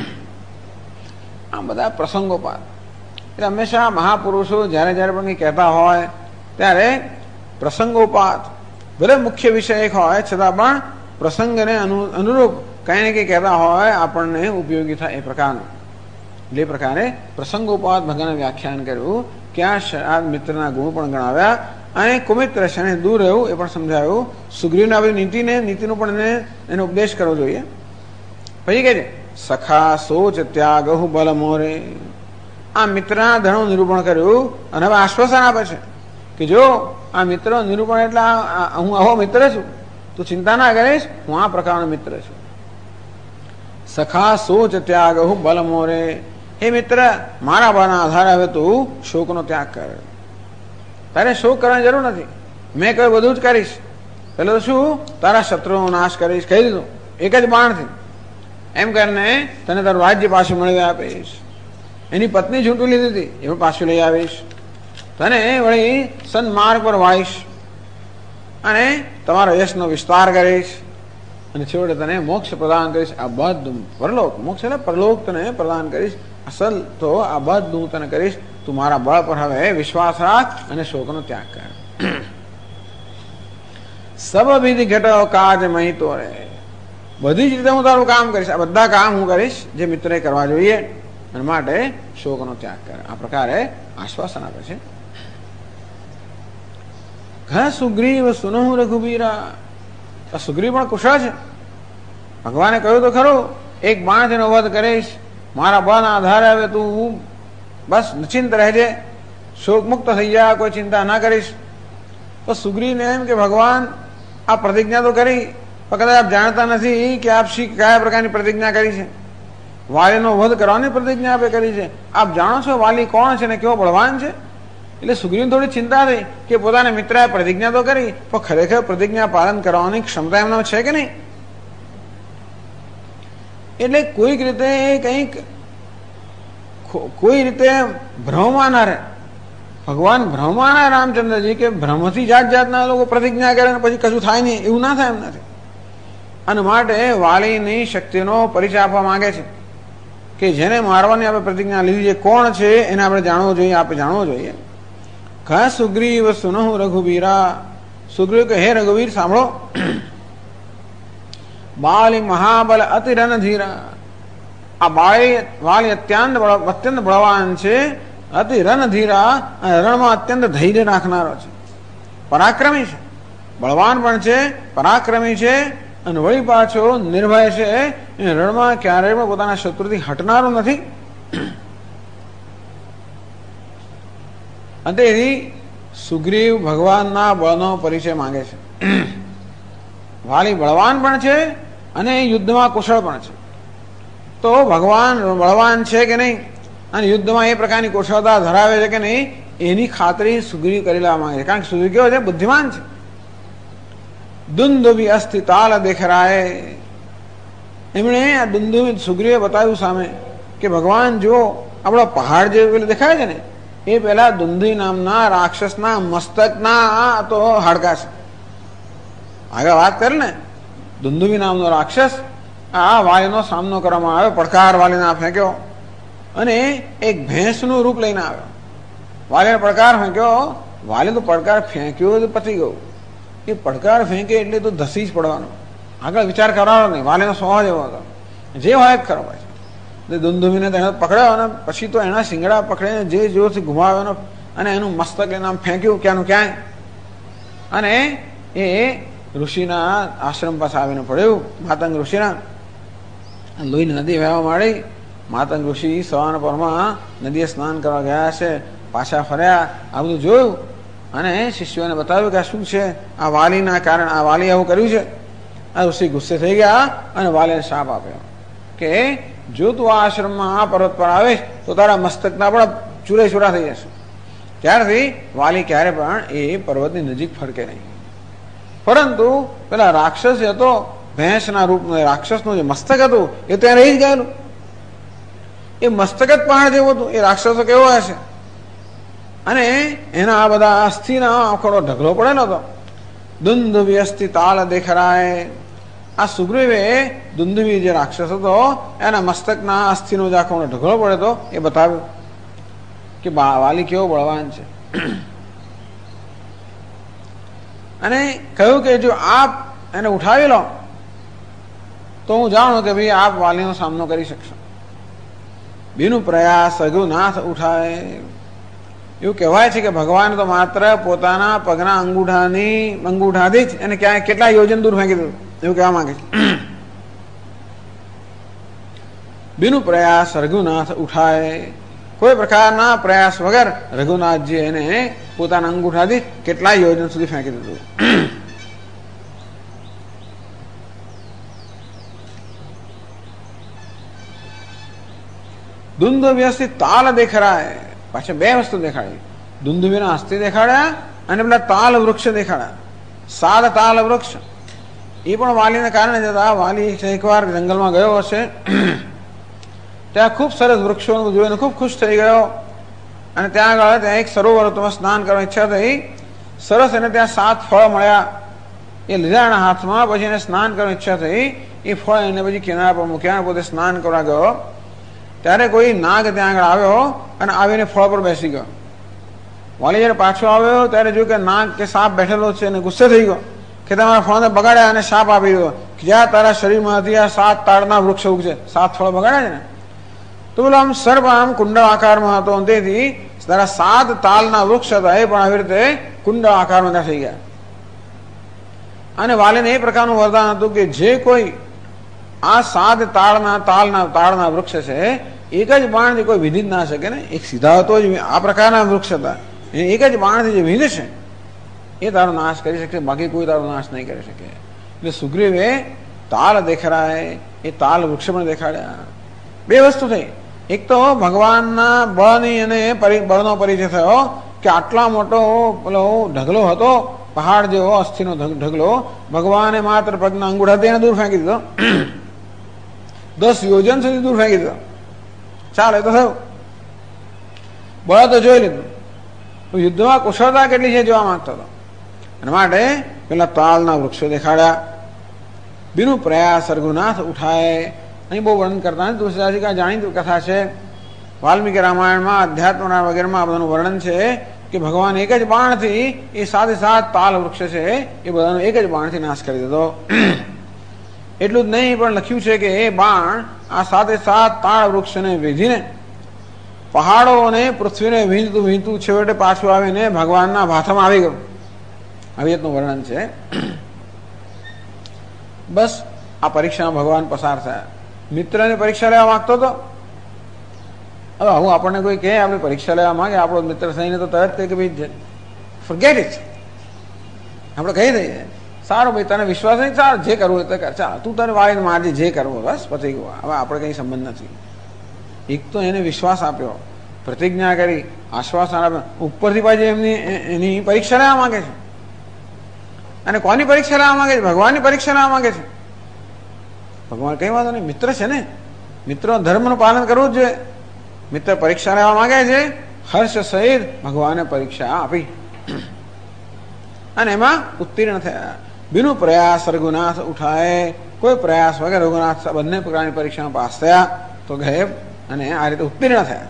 આ બધા પ્રસંગોપાત, એટલે હંમેશા મહાપુરુષો જ્યારે પણ કંઈ કહેતા હોય ત્યારે પ્રસંગોપાત, ભલે મુખ્ય વિષય એક હોય છતાં પણ પ્રસંગને અનુરૂપ કંઈ ને કંઈ કહેતા હોય આપણને ઉપયોગી થાય એ પ્રકારનું. જે પ્રકારે પ્રસંગોપાત ભગવાને વ્યાખ્યાન કર્યું, ક્યાં મિત્રના ગુણ પણ ગણાવ્યા, અને કુમિત્ર છે એને દૂર રહેવું એ પણ સમજાયું. સુગ્રીવને આવી નીતિનું પણ એનો ઉપદેશ કરવો જોઈએ. પછી કહે છે સખા સોચ ત્યાગ બલ મોરે. આ મિત્રના ધણું નિરૂપણ કર્યું અને હવે આશ્વાસન આપે છે કે જો આ મિત્ર નિરૂપણ એટલે હું આવો મિત્ર છું, તું ચિંતા ના કરીશ, હું આ પ્રકારનો મિત્ર છું. સખા સોચ ત્યાગ હું બલ મોરે, હે મિત્ર મારા બળના આધારે હવે તું શોકનો ત્યાગ કર. તારે શોક કરવાની જરૂર નથી, મેં કહ્યું બધું જ કરીશ. પેલો તો શું, તારા શત્રુનો નાશ કરીશ કહી દીધું એક જ બાણથી. એમ કરીને તને તારું રાજ્ય પાછું મેળવી આપીશ. એની પત્ની ઝૂંટું લીધી હતી એ પણ પાછું લઈ આવીશ. તને વળી સન્માર્ગ પર વાળીશ અને તમારા યશનો વિસ્તાર કરીશ અને છેવટે તને મોક્ષ પ્રદાન કરીશ. આ બધું પરલોક, મોક્ષ એટલે પરલોક તને પ્રદાન કરીશ. અસલ તો આ બધું હું તને કરીશ. તું મારા બળ પર હવે વિશ્વાસ રાખ અને શોકનો ત્યાગ કર. સબ વિધિ ઘટો કાજ મહી તોરે, બધી જ રીતે હું તારું કામ કરીશ. આ બધા કામ હું કરીશ જે મિત્રે કરવા જોઈએ અને માટે શોકનો ત્યાગ કર. આ પ્રકારે આશ્વાસન આપે છે. ઘ સુગ્રીવ સુનહુ રઘુવીરા, સુગ્રીવ પણ કુશળ છે. ભગવાને કહ્યું તો ખરું એક બાણથી નો વધ કરીશ, મારા બળના આધારે હવે તું બસ નિશ્ચિંત રહેજે, શોક મુક્ત થઈ જા, કોઈ ચિંતા ના કરીશ. તો સુગ્રીવને એમ કે ભગવાન આ પ્રતિજ્ઞા તો કરી, પણ કદાચ આપ જાણતા નથી કે આપ શી કયા પ્રકારની પ્રતિજ્ઞા કરી છે. વાલીનો વધ કરવાની પ્રતિજ્ઞા આપે કરી છે. આપ જાણો છો વાલી કોણ છે ને કેવો બળવાન છે. એટલે સુગ્રીવને થોડી ચિંતા થઈ કે પોતાના મિત્રએ પ્રતિજ્ઞા તો કરી, પણ ખરેખર પ્રતિજ્ઞા પાલન કરવાની ક્ષમતા એમનો છે કે નહીં. એટલે કોઈક રીતે કંઈક કોઈ રીતે ભ્રમમાં ના રહે. ભગવાન ભ્રમમાં ના રામચંદ્રજી કે ભ્રમથી જાત જાતના લોકો પ્રતિજ્ઞા કરે ને પછી કશું થાય નહીં, એવું ના થાય એમ નથી. અને માટે વાલીની શક્તિનો પરિચય આપવા માંગે છે કે જેને મારવાની આપણે પ્રતિજ્ઞા લીધી છે કોણ છે એને આપણે જાણવું જોઈએ, આપણે જાણવું જોઈએ. ઘ સુગ્રીવ સુનહુ રઘુવીરા, સુગ્રીવ કે હે રઘુવીર સાંભળો, બાલી મહાબલ અતિ રણધીરા, આ વાલી અત્યંત બળવાન છે, અતિ રણધીરા, રણમાં અત્યંત ધૈર્ય રાખનારો છે, પરાક્રમી છે, બળવાન પણ છે, પરાક્રમી છે અને વળી પાછો નિર્ભય છે. એ રણમાં ક્યારેય પણ પોતાના શત્રુથી હટનારો નથી. તેથી સુગ્રીવ ભગવાનના બળનો પરિચય માંગે છે. વાલી બળવાન પણ છે અને યુદ્ધમાં કુશળ પણ છે. તો ભગવાન બળવાન છે કે નહીં અને યુદ્ધમાં એ પ્રકારની કુશળતા ધરાવે છે કે નહીં એની ખાતરી સુગ્રીવ કરી લેવા માંગે છે. કારણ કે સુગ્રીવ કેવો છે, બુદ્ધિમાન છે. દુંદુભી અસ્થિ તાલ દેખરાય, એમણે આ દુંદુભી સુગ્રીવે બતાવ્યું સામે કે ભગવાન જો આપણો પહાડ જે પેલું દેખાય છે ને એ પેલા દુંદી નામના રાક્ષસના મસ્તકના તો હાડકા છે. આગળ વાત કરી ને, દુંદુભી નામનો રાક્ષસ આ વાલીનો સામનો કરવામાં આવ્યો, પડકાર વાલીને ફેંક્યો અને એક ભેંસનું રૂપ લઈને આવ્યો. વાલીને પડકાર ફેંક્યો, વાલી તો પડકાર ફેંક્યો તો પતી ગયું. એ પડકાર ફેંકે એટલે તો ધસી જ પડવાનો, આગળ વિચાર કરવાનો નહીં. વાલીનો સ્વભાવ એવો હતો, જે હોય ખરો હોય. દુંદુભીને તેને પકડ્યો અને પછી તો એના શિંગડા પકડીને જે જોરથી ઘુમાવ્યો અને એનું મસ્તક એને આમ ફેંક્યું ક્યાંનું ક્યાંય. અને એ ઋષિના આશ્રમ પાસે આવીને પડ્યું, માતંગ ઋષિના. લોહીની નદી વહેવા માંડી. માતંગ ઋષિ સવારના પરમાં નદીએ સ્નાન કરવા ગયા છે, પાછા ફર્યા, આ બધું જોયું અને શિષ્યોને બતાવ્યું કે આ શું છે, આ વાલીના કારણે આ વાલી આવું કર્યું છે. આ ઋષિ ગુસ્સે થઈ ગયા અને વાલીને શાપ આપ્યો કે જો તું આ આશ્રમમાં આ પર્વત પર આવીશ તો તારા મસ્તકના પણ ચૂરે ચૂરા થઈ જશે. ત્યારથી વાલી ક્યારે પણ એ પર્વતની નજીક ફરકે નહીં. પરંતુ પેલા રાક્ષસ હતો, ભેંસના રૂપ રાક્ષસનું જે મસ્તક હતું એ ત્યાં રહી જ ગયેલું. એ મસ્તક જ પહાડ જેવું હતું. એ રાક્ષસો કેવો હશે અને એના આ બધા અસ્થિના આંખોડો ઢગલો પડેલો હતો. દુંદુભી અસ્થિ તાલ દેખરાય, આ સુગ્રીવે દુંદુભી જે રાક્ષસ હતો એના મસ્તકના અસ્થિનો જે આંખોનો ઢગલો પડે તો એ બતાવ્યું કે વાલી કેવો બળવાન છે. અને કહ્યું કે જો આપ એને ઉઠાવી લો તો હું જાણું કે ભાઈ આપ વાલીનો સામનો કરી શકશો. બીનું પ્રયાસ રઘુનાથ ઉઠાય. એવું કહેવાય છે કે ભગવાન તો માત્ર પોતાના પગના અંગૂઠાથી જ એને ક્યાંય કેટલા યોજન દૂર ફેંકી દીધું, એવું કહેવા માંગે છે. બીનું પ્રયાસ રઘુનાથ ઉઠાય, કોઈ પ્રકારના પ્રયાસ વગર રઘુનાથજી એને પોતાના અંગૂઠાથી કેટલાય યોજન સુધી ફેંકી દીધું. દુંદુભ્યથી તાલ દેખાડાય. પાછા બે વસ્તુ દેખાડી. દુંદુભીના અસ્થિ દેખાડ્યા અને પેલા તાલ વૃક્ષ દેખાડ્યા. 7 તાલ વૃક્ષ એ પણ વાલીને કારણે જતા. વાલી એકવાર જંગલમાં ગયો હશે, ત્યાં ખૂબ સરસ વૃક્ષોનું જોઈને ખૂબ ખુશ થઈ ગયો અને ત્યાં આગળ ત્યાં એક સરોવર હતો, સ્નાન કરવાની ઈચ્છા થઈ. સરસ એને ત્યાં 7 ફળ મળ્યા. એ લીધા એના હાથમાં. પછી એને સ્નાન કરવાની ઈચ્છા થઈ. એ ફળ એને પછી કિનારા પર મૂક્યા, પોતે સ્નાન કરવા ગયો. ત્યારે કોઈ નાગ ત્યાં આગળ આવ્યો અને આવીને ફળ પર બેસી ગયો. વાલી જયારે પાછો આવ્યો ત્યારે જોયું કે નાગ કે સાપ બેઠેલો છે અને ગુસ્સે થઈ ગયો કે તમારા ફળને બગાડ્યા અને શાપ આપી દીધો કે જ્યાં તારા શરીરમાંથી આ 7 તાળના વૃક્ષ ઉગશે, 7 ફળ બગાડ્યા છે ને. તો બોલો આમ સર્પ આમ કુંડળ આકારમાં હતો, તેથી તારા 7 તાલના વૃક્ષ હતા એ પણ આવી રીતે કુંડળ આકારમાં ત્યાં થઈ ગયા. અને વાલીને એ પ્રકારનું વરદાન હતું કે જે કોઈ આ 7 તાળના વૃક્ષ છે એક જ બાણથી કોઈ વિધિ જ ના શકે ને. એક સીધા હતો જ આ પ્રકારના વૃક્ષ હતા, એક જ બાણથી જે વિધ છે એ તારો નાશ કરી શકશે, બાકી કોઈ તારો નાશ નહીં કરી શકે. એટલે સુગ્રીવે તાલ દેખાડાય, એ તાલ વૃક્ષ પણ દેખાડ્યા. બે વસ્તુ થઈ. એક તો ભગવાનના બળની અને બળનો પરિચય થયો કે આટલા મોટો પેલો ઢગલો હતો, પહાડ જેવો અસ્થિનો ઢગલો, ભગવાને માત્ર પગના અંગૂઠાથી એને દૂર ફેંકી દીધો. 10 યોજન સુધી દૂર ફેંકી દીધો. ચાલે તો થયું, બળ તો જોઈ લીધું. યુદ્ધમાં કુશળતા કેટલી છે જોવા માંગતો હતો. અને માટે પેલા તાલના વૃક્ષો દેખાડ્યા. બિનું પ્રયાસ રઘુનાથ ઉઠાય. અહીં બહુ વર્ણન કરતા નથી. તુલસીદાસજી કા જાણીતું કથા છે. વાલ્મીકી રામાયણમાં અધ્યાત્મના વગેરેમાં આ બધાનું વર્ણન છે કે ભગવાન એક જ બાણથી એ 7 તાલ વૃક્ષ છે એ બધાનો એક જ બાણથી નાશ કરી દીધો. એટલું જ નહીં, પણ લખ્યું છે કે એ બાણ આ 7 તાળ વૃક્ષને વિધીને પહાડોને પૃથ્વીને વીંધતું છેવટે પાછું આવીને ભગવાનના ભાથામાં આવી ગયું. આવી રીતનું વર્ણન છે. બસ આ પરીક્ષામાં ભગવાન પસાર થયા. મિત્રની પરીક્ષા લેવા માંગતો હતો. હવે હું આપણને કોઈ કહે આપણે પરીક્ષા લેવા માંગે, આપણો મિત્ર થઈને તો તરત કહે કે ભાઈ ફોરગેટ ઇટ, આપણે કહી દઈએ સારું ભાઈ તને વિશ્વાસ નહીં, ચાલ જે કરવું હોય તો કર, ચાલ તું તારે વાળીને મારજે જે કરવું બસ પછી ગયું. હવે આપણે કંઈ સંબંધ નથી. એક તો એને વિશ્વાસ આપ્યો, પ્રતિજ્ઞા કરી, આશ્વાસન આપ્યું, ઉપરથી પાછી એની પરીક્ષા લેવા માંગે છે. અને કોની પરીક્ષા લેવા માંગે છે? ભગવાનની પરીક્ષા લેવા માંગે છે. ભગવાન કઈ વાંધો નહીં, મિત્ર છે ને, મિત્રો ધર્મનું પાલન કરવું જ જોઈએ. મિત્ર પરીક્ષા લેવા માંગે છે, હર્ષ સહિત ભગવાને પરીક્ષા આપી અને એમાં ઉત્તીર્ણ થયા. બિનું પ્રયાસ રઘુનાથ ઉઠાય. કોઈ પ્રયાસ વગર રઘુનાથ બંને પ્રકારની પરીક્ષામાં પાસ થયા તો ગયે અને આ રીતે ઉત્તીર્ણ થયા.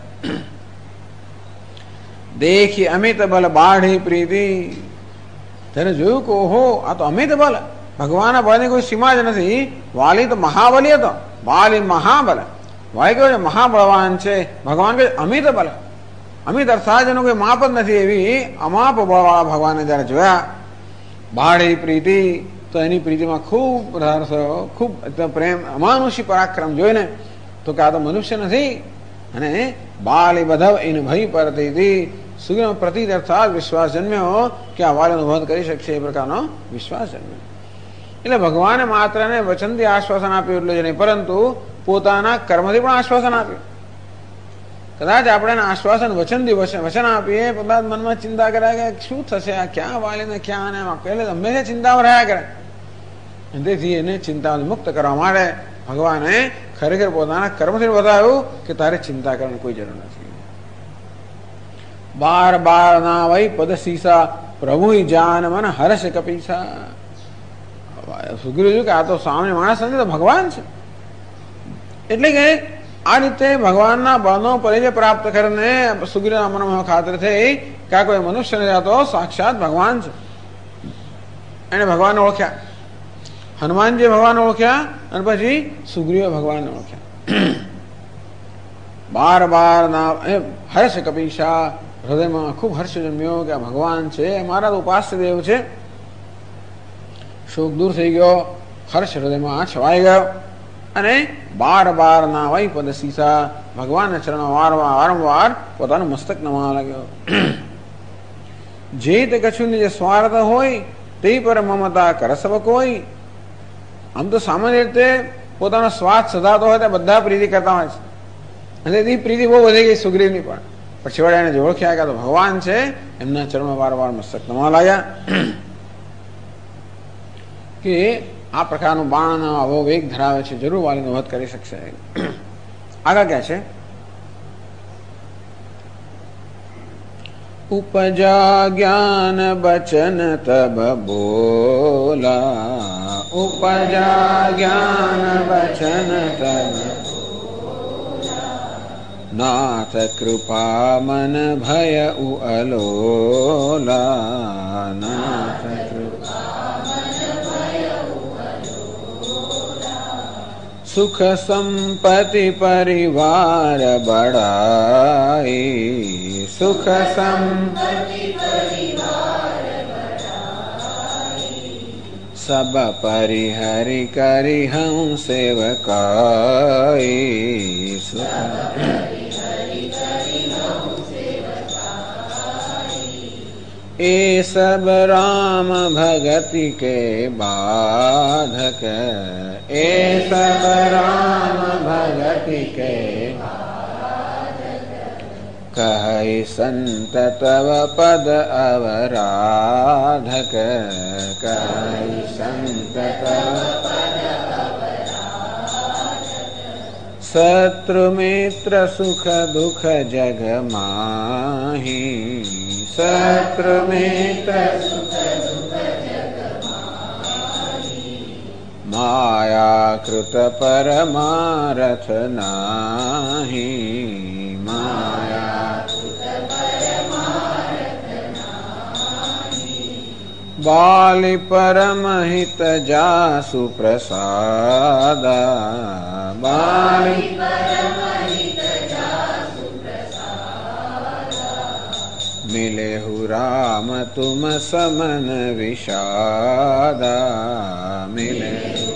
દેખી અમિત બલ બાઢી પ્રીતિ. ત્યારે જોયું કે ઓહો આ તો અમિત બલ, ભગવાનના બળની કોઈ સીમા જ નથી. વાલી તો મહાબલી હતો, વાલી મહાબલ, વાલી કહ્યું છે મહાબળવાન છે. ભગવાન કહે અમિત બલ, અમિત અર્થાત જેનું કોઈ માપ જ નથી એવી અમાપ બળવાળા ભગવાનને જયારે જોયા. બાળી પ્રીતિ, તો એની પ્રીતિમાં ખૂબ વધારો થયો, ખૂબ પ્રેમ, અમાનુષી પરાક્રમ જોઈને તો કે આ તો મનુષ્ય નથી. અને બાલી બધવ ઇન ભય પરતી, સુગ્રીવ પ્રતીત અર્થાત વિશ્વાસ જન્મ્યો કે આ વાલીનો વધ કરી શકશે એ પ્રકારનો વિશ્વાસ જન્મ્યો. એટલે ભગવાને માત્ર ને વચનથી આશ્વાસન આપ્યું એટલું જ નહીં, પરંતુ પોતાના કર્મથી પણ આશ્વાસન આપ્યું. કદાચ આપણે આશ્વાસન વચનથી વચન આપીએ, કદાચ મનમાં ચિંતા કર્યા કે શું થશે, આ ક્યાં વાલીને ક્યાં ને એટલે હંમેશા ચિંતામાં રહ્યા કરે. તેથી એને ચિંતાથી મુક્ત કરવા માટે ભગવાને ખરેખર પોતાના કર્મથી બતાવ્યું કે તારે ચિંતા કરવાની કોઈ જરૂર નથી. બાર બાર ના વೈ પદ સીસા પ્રભુ જાન મન હર્ષ કપીસા. સુગ્રીવ કે આ તો સામાન્ય માણસ નથી, તો ભગવાન છે. એટલે કે આ રીતે ભગવાનના બળનો પરિચય પ્રાપ્ત કરીને સુગ્રીવના મનમાં ખાતરી થઈ કે આ કોઈ મનુષ્ય નથી, તો સાક્ષાત ભગવાન છે. એને ભગવાનને ઓળખ્યા, હનુમાનજી ભગવાન ઓળખ્યા અને પછી સુગ્રીવે ભગવાનને ઓળખ્યા. બાર બાર ના હર્ષ કપીશા, હૃદયમાં ખૂબ હર્ષ જન્મ્યો કે આ ભગવાન છે, મારા તો ઉપાસ્ય દેવ છે. શોક દૂર થઈ ગયો, હર્ષ હૃદયમાં છવાઈ ગયો અને બાર બાર નાવાઈ પદ સીસા ભગવાનના ચરણો વારંવાર પોતાનું મસ્તક નમવા લાગ્યો. જે તે કછુની જે સ્વાર્થ હોય તે પર મમતા કરસવક હોય. આમ તો સામાન્ય રીતે પોતાનો સ્વાર્થ સધાતો હોય તે બધા પ્રીતિ કરતા હોય છે, અને એની પ્રીતિ બહુ વધી ગઈ સુગ્રીવની પણ. પછી વડે એને ઓળખ્યા કે તો ભગવાન છે, એમના ચરણો વારંવાર મસ્તક નમવા લાગ્યા. કે આ પ્રકારનું બાણ આવો વેગ ધરાવે છે, જરૂર વાલીનો વધ કરી શકશે. આગળ ક્યાં છે? ઉપજા જ્ઞાન બચન તબ બોલા. ઉપજા જ્ઞાન બચન તબ નાથ કૃપા મન ભય ઉ અલોલા. નાથ સુખ સંપત્તિ પરિવાર બડાઈ. સુખ સંપત્તિ સબ પરિહરિ કરી હમ સેવકાઈ. એ સબ રામ ભગતિ કે બાધક. એ સબ રામ ભગતિ કે કહી સંત તવ પદ અવરાધક. કહી સંત તવ શત્રુ મિત્ર સુખ દુઃખ જગ માહી. શત્રુ મિત્ર માયા કૃત પરમારથ નાહી. માયા બાલી પરમહિત જાસુ પ્રસાદા. બાલી મિલે હુ રામ તુમ સમન વિષાદા. મિલે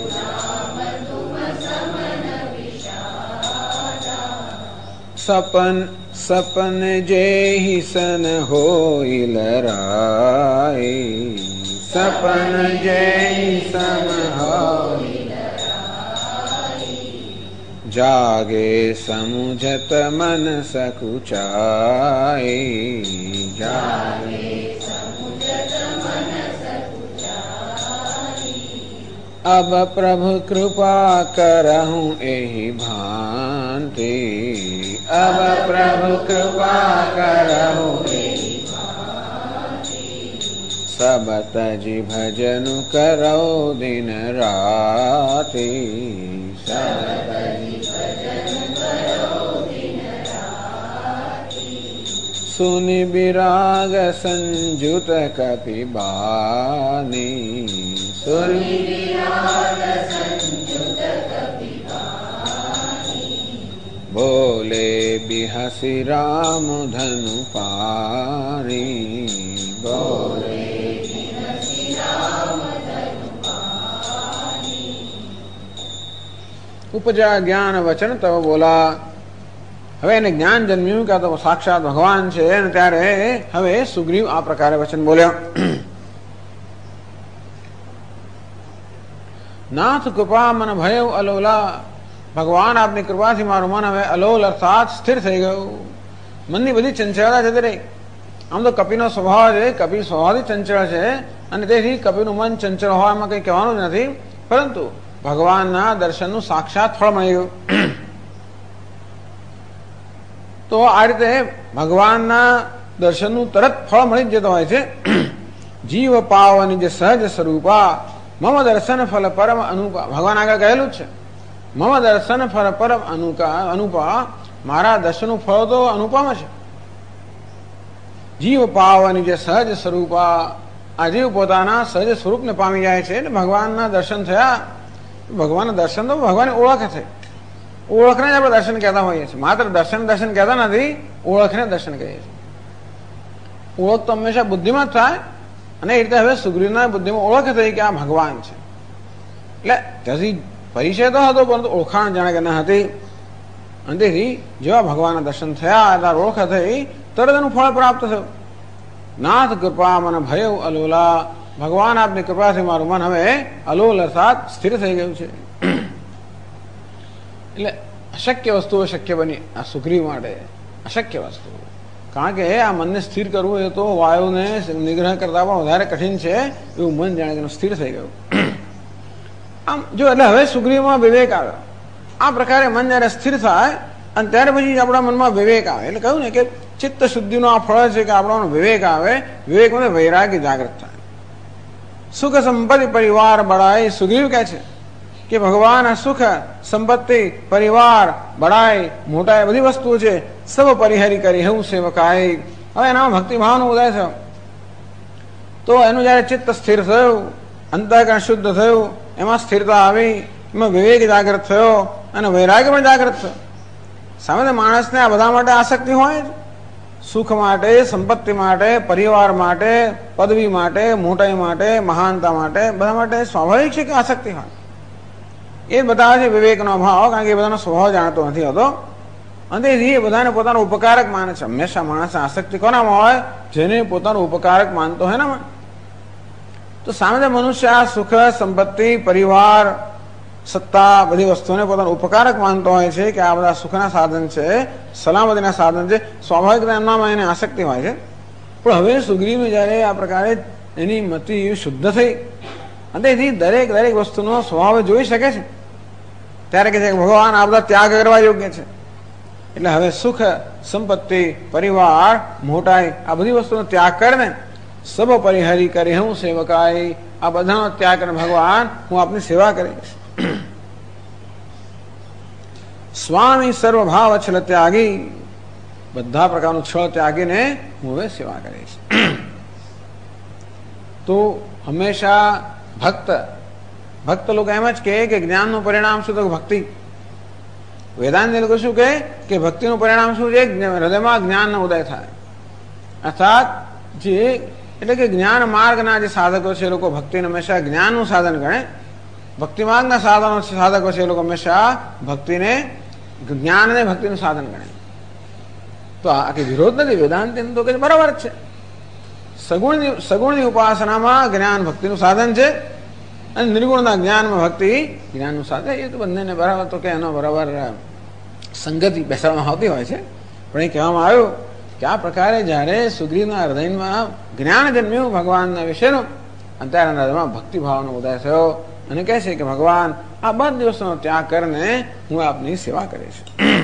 સપન સપન જેહી સન હોય લરાઈ. સપન જેહી સન હોય જાગે સમુજત મન સકુચાઈ. જાગે अब प्रभु कृपा करहूँ एहि भांति. अब प्रभु कृपा करहूँ एहि भांति. सब तजि भजन करो दिन राति. सब तजि भजन करो दिन राति. सुनि विराग संजुत कपि बानी. सुनि विराग संजुत कपि बानी. बोले बिहसि राम धनु पानी. बोले बिहसि राम धनु पानी. उपजा ज्ञान वचन तब बोला. હવે એને જ્ઞાન જન્મ્યું કે તો સાક્ષાત ભગવાન છે, અને ત્યારે હવે સુગ્રીવ આ પ્રકારે વચન બોલ્યો. નાથ કૃપા મન ભય અલોલા. ભગવાન આપની કૃપાથી મારું મન હવે અલોલ અર્થાત સ્થિર થઈ ગયું. મનની બધી ચંચળતા જતી રહી. આમ તો કપિનો સ્વભાવ છે, કપિ સ્વભાવથી ચંચળ છે, અને તેથી કપિનું મન ચંચળ હોય એમાં કંઈ કહેવાનું જ નથી. પરંતુ ભગવાનના દર્શનનું સાક્ષાત ફળ મળી ગયું. તો આ રીતે ભગવાનના દર્શનનું તરત ફળ મળી જ જતો હોય છે. જીવ પાવની જે સહજ સ્વરૂપા મમ દર્શન ફલ પરમ અનુપા. ભગવાન આગળ કહેલું જ છે, મમ દર્શન ફલ પરમ અનુપા. મારા દર્શનનું ફળ તો અનુપમ છે. જીવ પાવની જે સહજ સ્વરૂપા. આ જીવ પોતાના સહજ સ્વરૂપને પામી જાય છે. એટલે ભગવાનના દર્શન થયા. ભગવાનના દર્શન તો ભગવાનની ઓળખ છે. ઓળખને જ આપણે દર્શન કહેતા હોઈએ છીએ. માત્ર દર્શન કહેતા નથી, ઓળખને દર્શન કહીએ છીએ. ઓળખ તો હંમેશા બુદ્ધિમાં જ થાય, અને એ રીતે હવે સુગ્રીવના બુદ્ધિમાં ઓળખ થઈ કે આ ભગવાન છે. એટલે ત્યાંથી પરિચય તો હતો પરંતુ ઓળખાણ જાણે કે ન હતી. અને તેથી જેવા ભગવાનના દર્શન થયા ત્યારે ઓળખ થઈ તરત એનું ફળ પ્રાપ્ત થયું. નાથ કૃપા મને ભય અલોલા, ભગવાન આપની કૃપાથી મારું મન હવે અલોલ અર્થાત સ્થિર થઈ ગયું છે. એટલે અશક્ય વસ્તુઓ શક્ય બની આ સુગ્રીવ માટે, અશક્ય વસ્તુ. કારણ કે આ મનને સ્થિર કરવું એ તો વાયુને નિગ્રહ કરતા પણ વધારે કઠિન છે. એવું મન જાણે તેનું સ્થિર થઈ ગયું. આમ જો એટલે હવે સુગ્રીવમાં વિવેક આવ્યો. આ પ્રકારે મન જયારે સ્થિર થાય અને ત્યાર પછી આપણા મનમાં વિવેક આવે. એટલે કહ્યું ને કે ચિત્ત શુદ્ધિનો આ ફળ છે કે આપણો વિવેક આવે. વિવેકમાં વૈરાગ્ય જાગૃત થાય. સુખ સંપત્તિ પરિવાર બળાઈ. સુગ્રીવ કહે છે કે ભગવાન સુખ સંપત્તિ પરિવાર બળાઈ મોટા બધી વસ્તુઓ છે સબ પરિહરી કરી હું સેવકાય. હવે એનામાં ભક્તિભાવનો ઉદય થયો તો એનું જયારે ચિત્ત સ્થિર થયું, અંતઃકરણ શુદ્ધ થયું, એમાં સ્થિરતા આવી, એમાં વિવેક જાગૃત થયો અને વૈરાગ્ય પણ જાગૃત થયો. સામે માણસને આ બધા માટે આસક્તિ હોય, સુખ માટે, સંપત્તિ માટે, પરિવાર માટે, પદવી માટે, મોટાઈ માટે, મહાનતા માટે, બધા માટે સ્વાભાવિક છે કે આસક્તિ હોય. એ બધા છે વિવેકનો અભાવ. કારણ કે એ બધાનો સ્વભાવ જાણતો નથી હોતો અને તેથી એ બધાને પોતાનો ઉપકારક માને છે. હંમેશા માણસ આસક્તિ કોનામાં હોય? જેને પોતાનો ઉપકારક માનતો હોય ને. તો સામે મનુષ્ય આ સુખ સંપત્તિ પરિવાર સત્તા બધી વસ્તુઓને પોતાનો ઉપકારક માનતો હોય છે કે આ બધા સુખના સાધન છે, સલામતીના સાધન છે. સ્વાભાવિક એમનામાં એને આસક્તિ હોય છે. પણ હવે સુગ્રીવ જયારે આ પ્રકારે એની મતિ શુદ્ધ થઈ અને તેથી દરેક વસ્તુનો સ્વભાવ જોઈ શકે છે ત્યારે કે છે ભગવાન આ બધા ત્યાગ કરવા યોગ્ય છે. એટલે હવે સુખ સંપત્તિ પરિવાર મોટાઈ આ બધી વસ્તુનો ત્યાગ કરીને સબ પરિહરી કરી હું સેવકાય. આ બધાનો ત્યાગ કરીને ભગવાન હું આપની સેવા કરીશ. સ્વામી સર્વભાવ છલ ત્યાગી. બધા પ્રકારનું છળ ત્યાગીને હું હવે સેવા કરીશ. તો હંમેશા ભક્ત લોકો એમ જ કે જ્ઞાનનું પરિણામ શું? તો ભક્તિ. વેદાંત લોકો શું કહે કે ભક્તિનું પરિણામ શું છે? હૃદયમાં જ્ઞાનનો ઉદય થાય. અર્થાત જે એટલે કે જ્ઞાન માર્ગના જે સાધકો છે એ લોકો ભક્તિને હંમેશા જ્ઞાનનું સાધન ગણે. ભક્તિ માર્ગના સાધકો છે એ લોકો હંમેશા ભક્તિને જ્ઞાનને ભક્તિનું સાધન ગણે. તો આ કે વિરોધ નથી. વેદાંત તો કે બરાબર જ છે. સગુણની ઉપાસનામાં જ્ઞાન ભક્તિનું સાધન છે અને નિર્ગુણના જ્ઞાનમાં ભક્તિ જ્ઞાનનું સાધન. એ તો બંનેને બરાબર તો કે એનો બરાબર સંગતિ બેસાડવામાં આવતી હોય છે. પણ એ કહેવામાં આવ્યું કે આ પ્રકારે જ્યારે સુગ્રીવના હૃદયમાં જ્ઞાન જન્મ્યું ભગવાનના વિશેનું અને ત્યારે હૃદયમાં ભક્તિભાવનો ઉદય થયો અને કહે છે કે ભગવાન આ બધા દિવસનો ત્યાગ કરીને હું આપની સેવા કરીશ.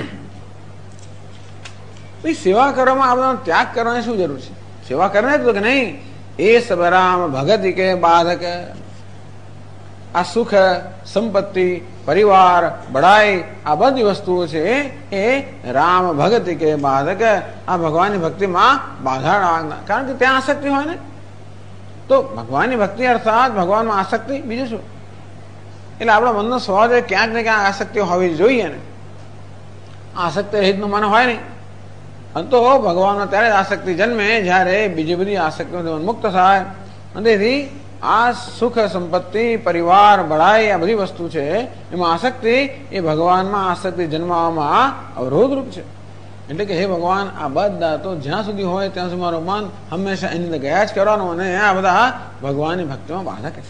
સેવા કરવામાં આ બધાનો ત્યાગ કરવાની શું જરૂર છે? સેવા કરને તો કે નહીં એ સબરામ ભગતિ કે બાધક. આ સુખ સંપત્તિ પરિવાર બળાઈ આ બધી વસ્તુઓ છે એ રામ ભગતિ કે બાધક. આ ભગવાનની ભક્તિમાં બાધા. કારણ કે ત્યાં આસક્તિ હોય ને તો ભગવાનની ભક્તિ અર્થાત ભગવાનમાં આસક્તિ બીજું શું? એટલે આપણા મનનો સ્વભાવ ક્યાંક ને ક્યાંક આસક્તિ હોવી જોઈએ ને. આસક્તિ રહિતનું મન હોય નહીં. તો ભગવાનમાં ત્યારે જ આસક્તિ જન્મે જ્યારે બીજી બધી આસક્તિઓથી મુક્ત થાય. અને તેથી આ સુખ સંપત્તિ પરિવાર બળાઈ આ બધી વસ્તુ છે એમાં આસક્તિ એ ભગવાનમાં આસક્તિ જન્મવામાં અવરોધરૂપ છે. એટલે કે હે ભગવાન આ બધા તો જ્યાં સુધી હોય ત્યાં સુધી મારું મન હંમેશા એની અંદર ગયા જ કરવાનું અને આ બધા ભગવાનની ભક્તિમાં બાધક છે.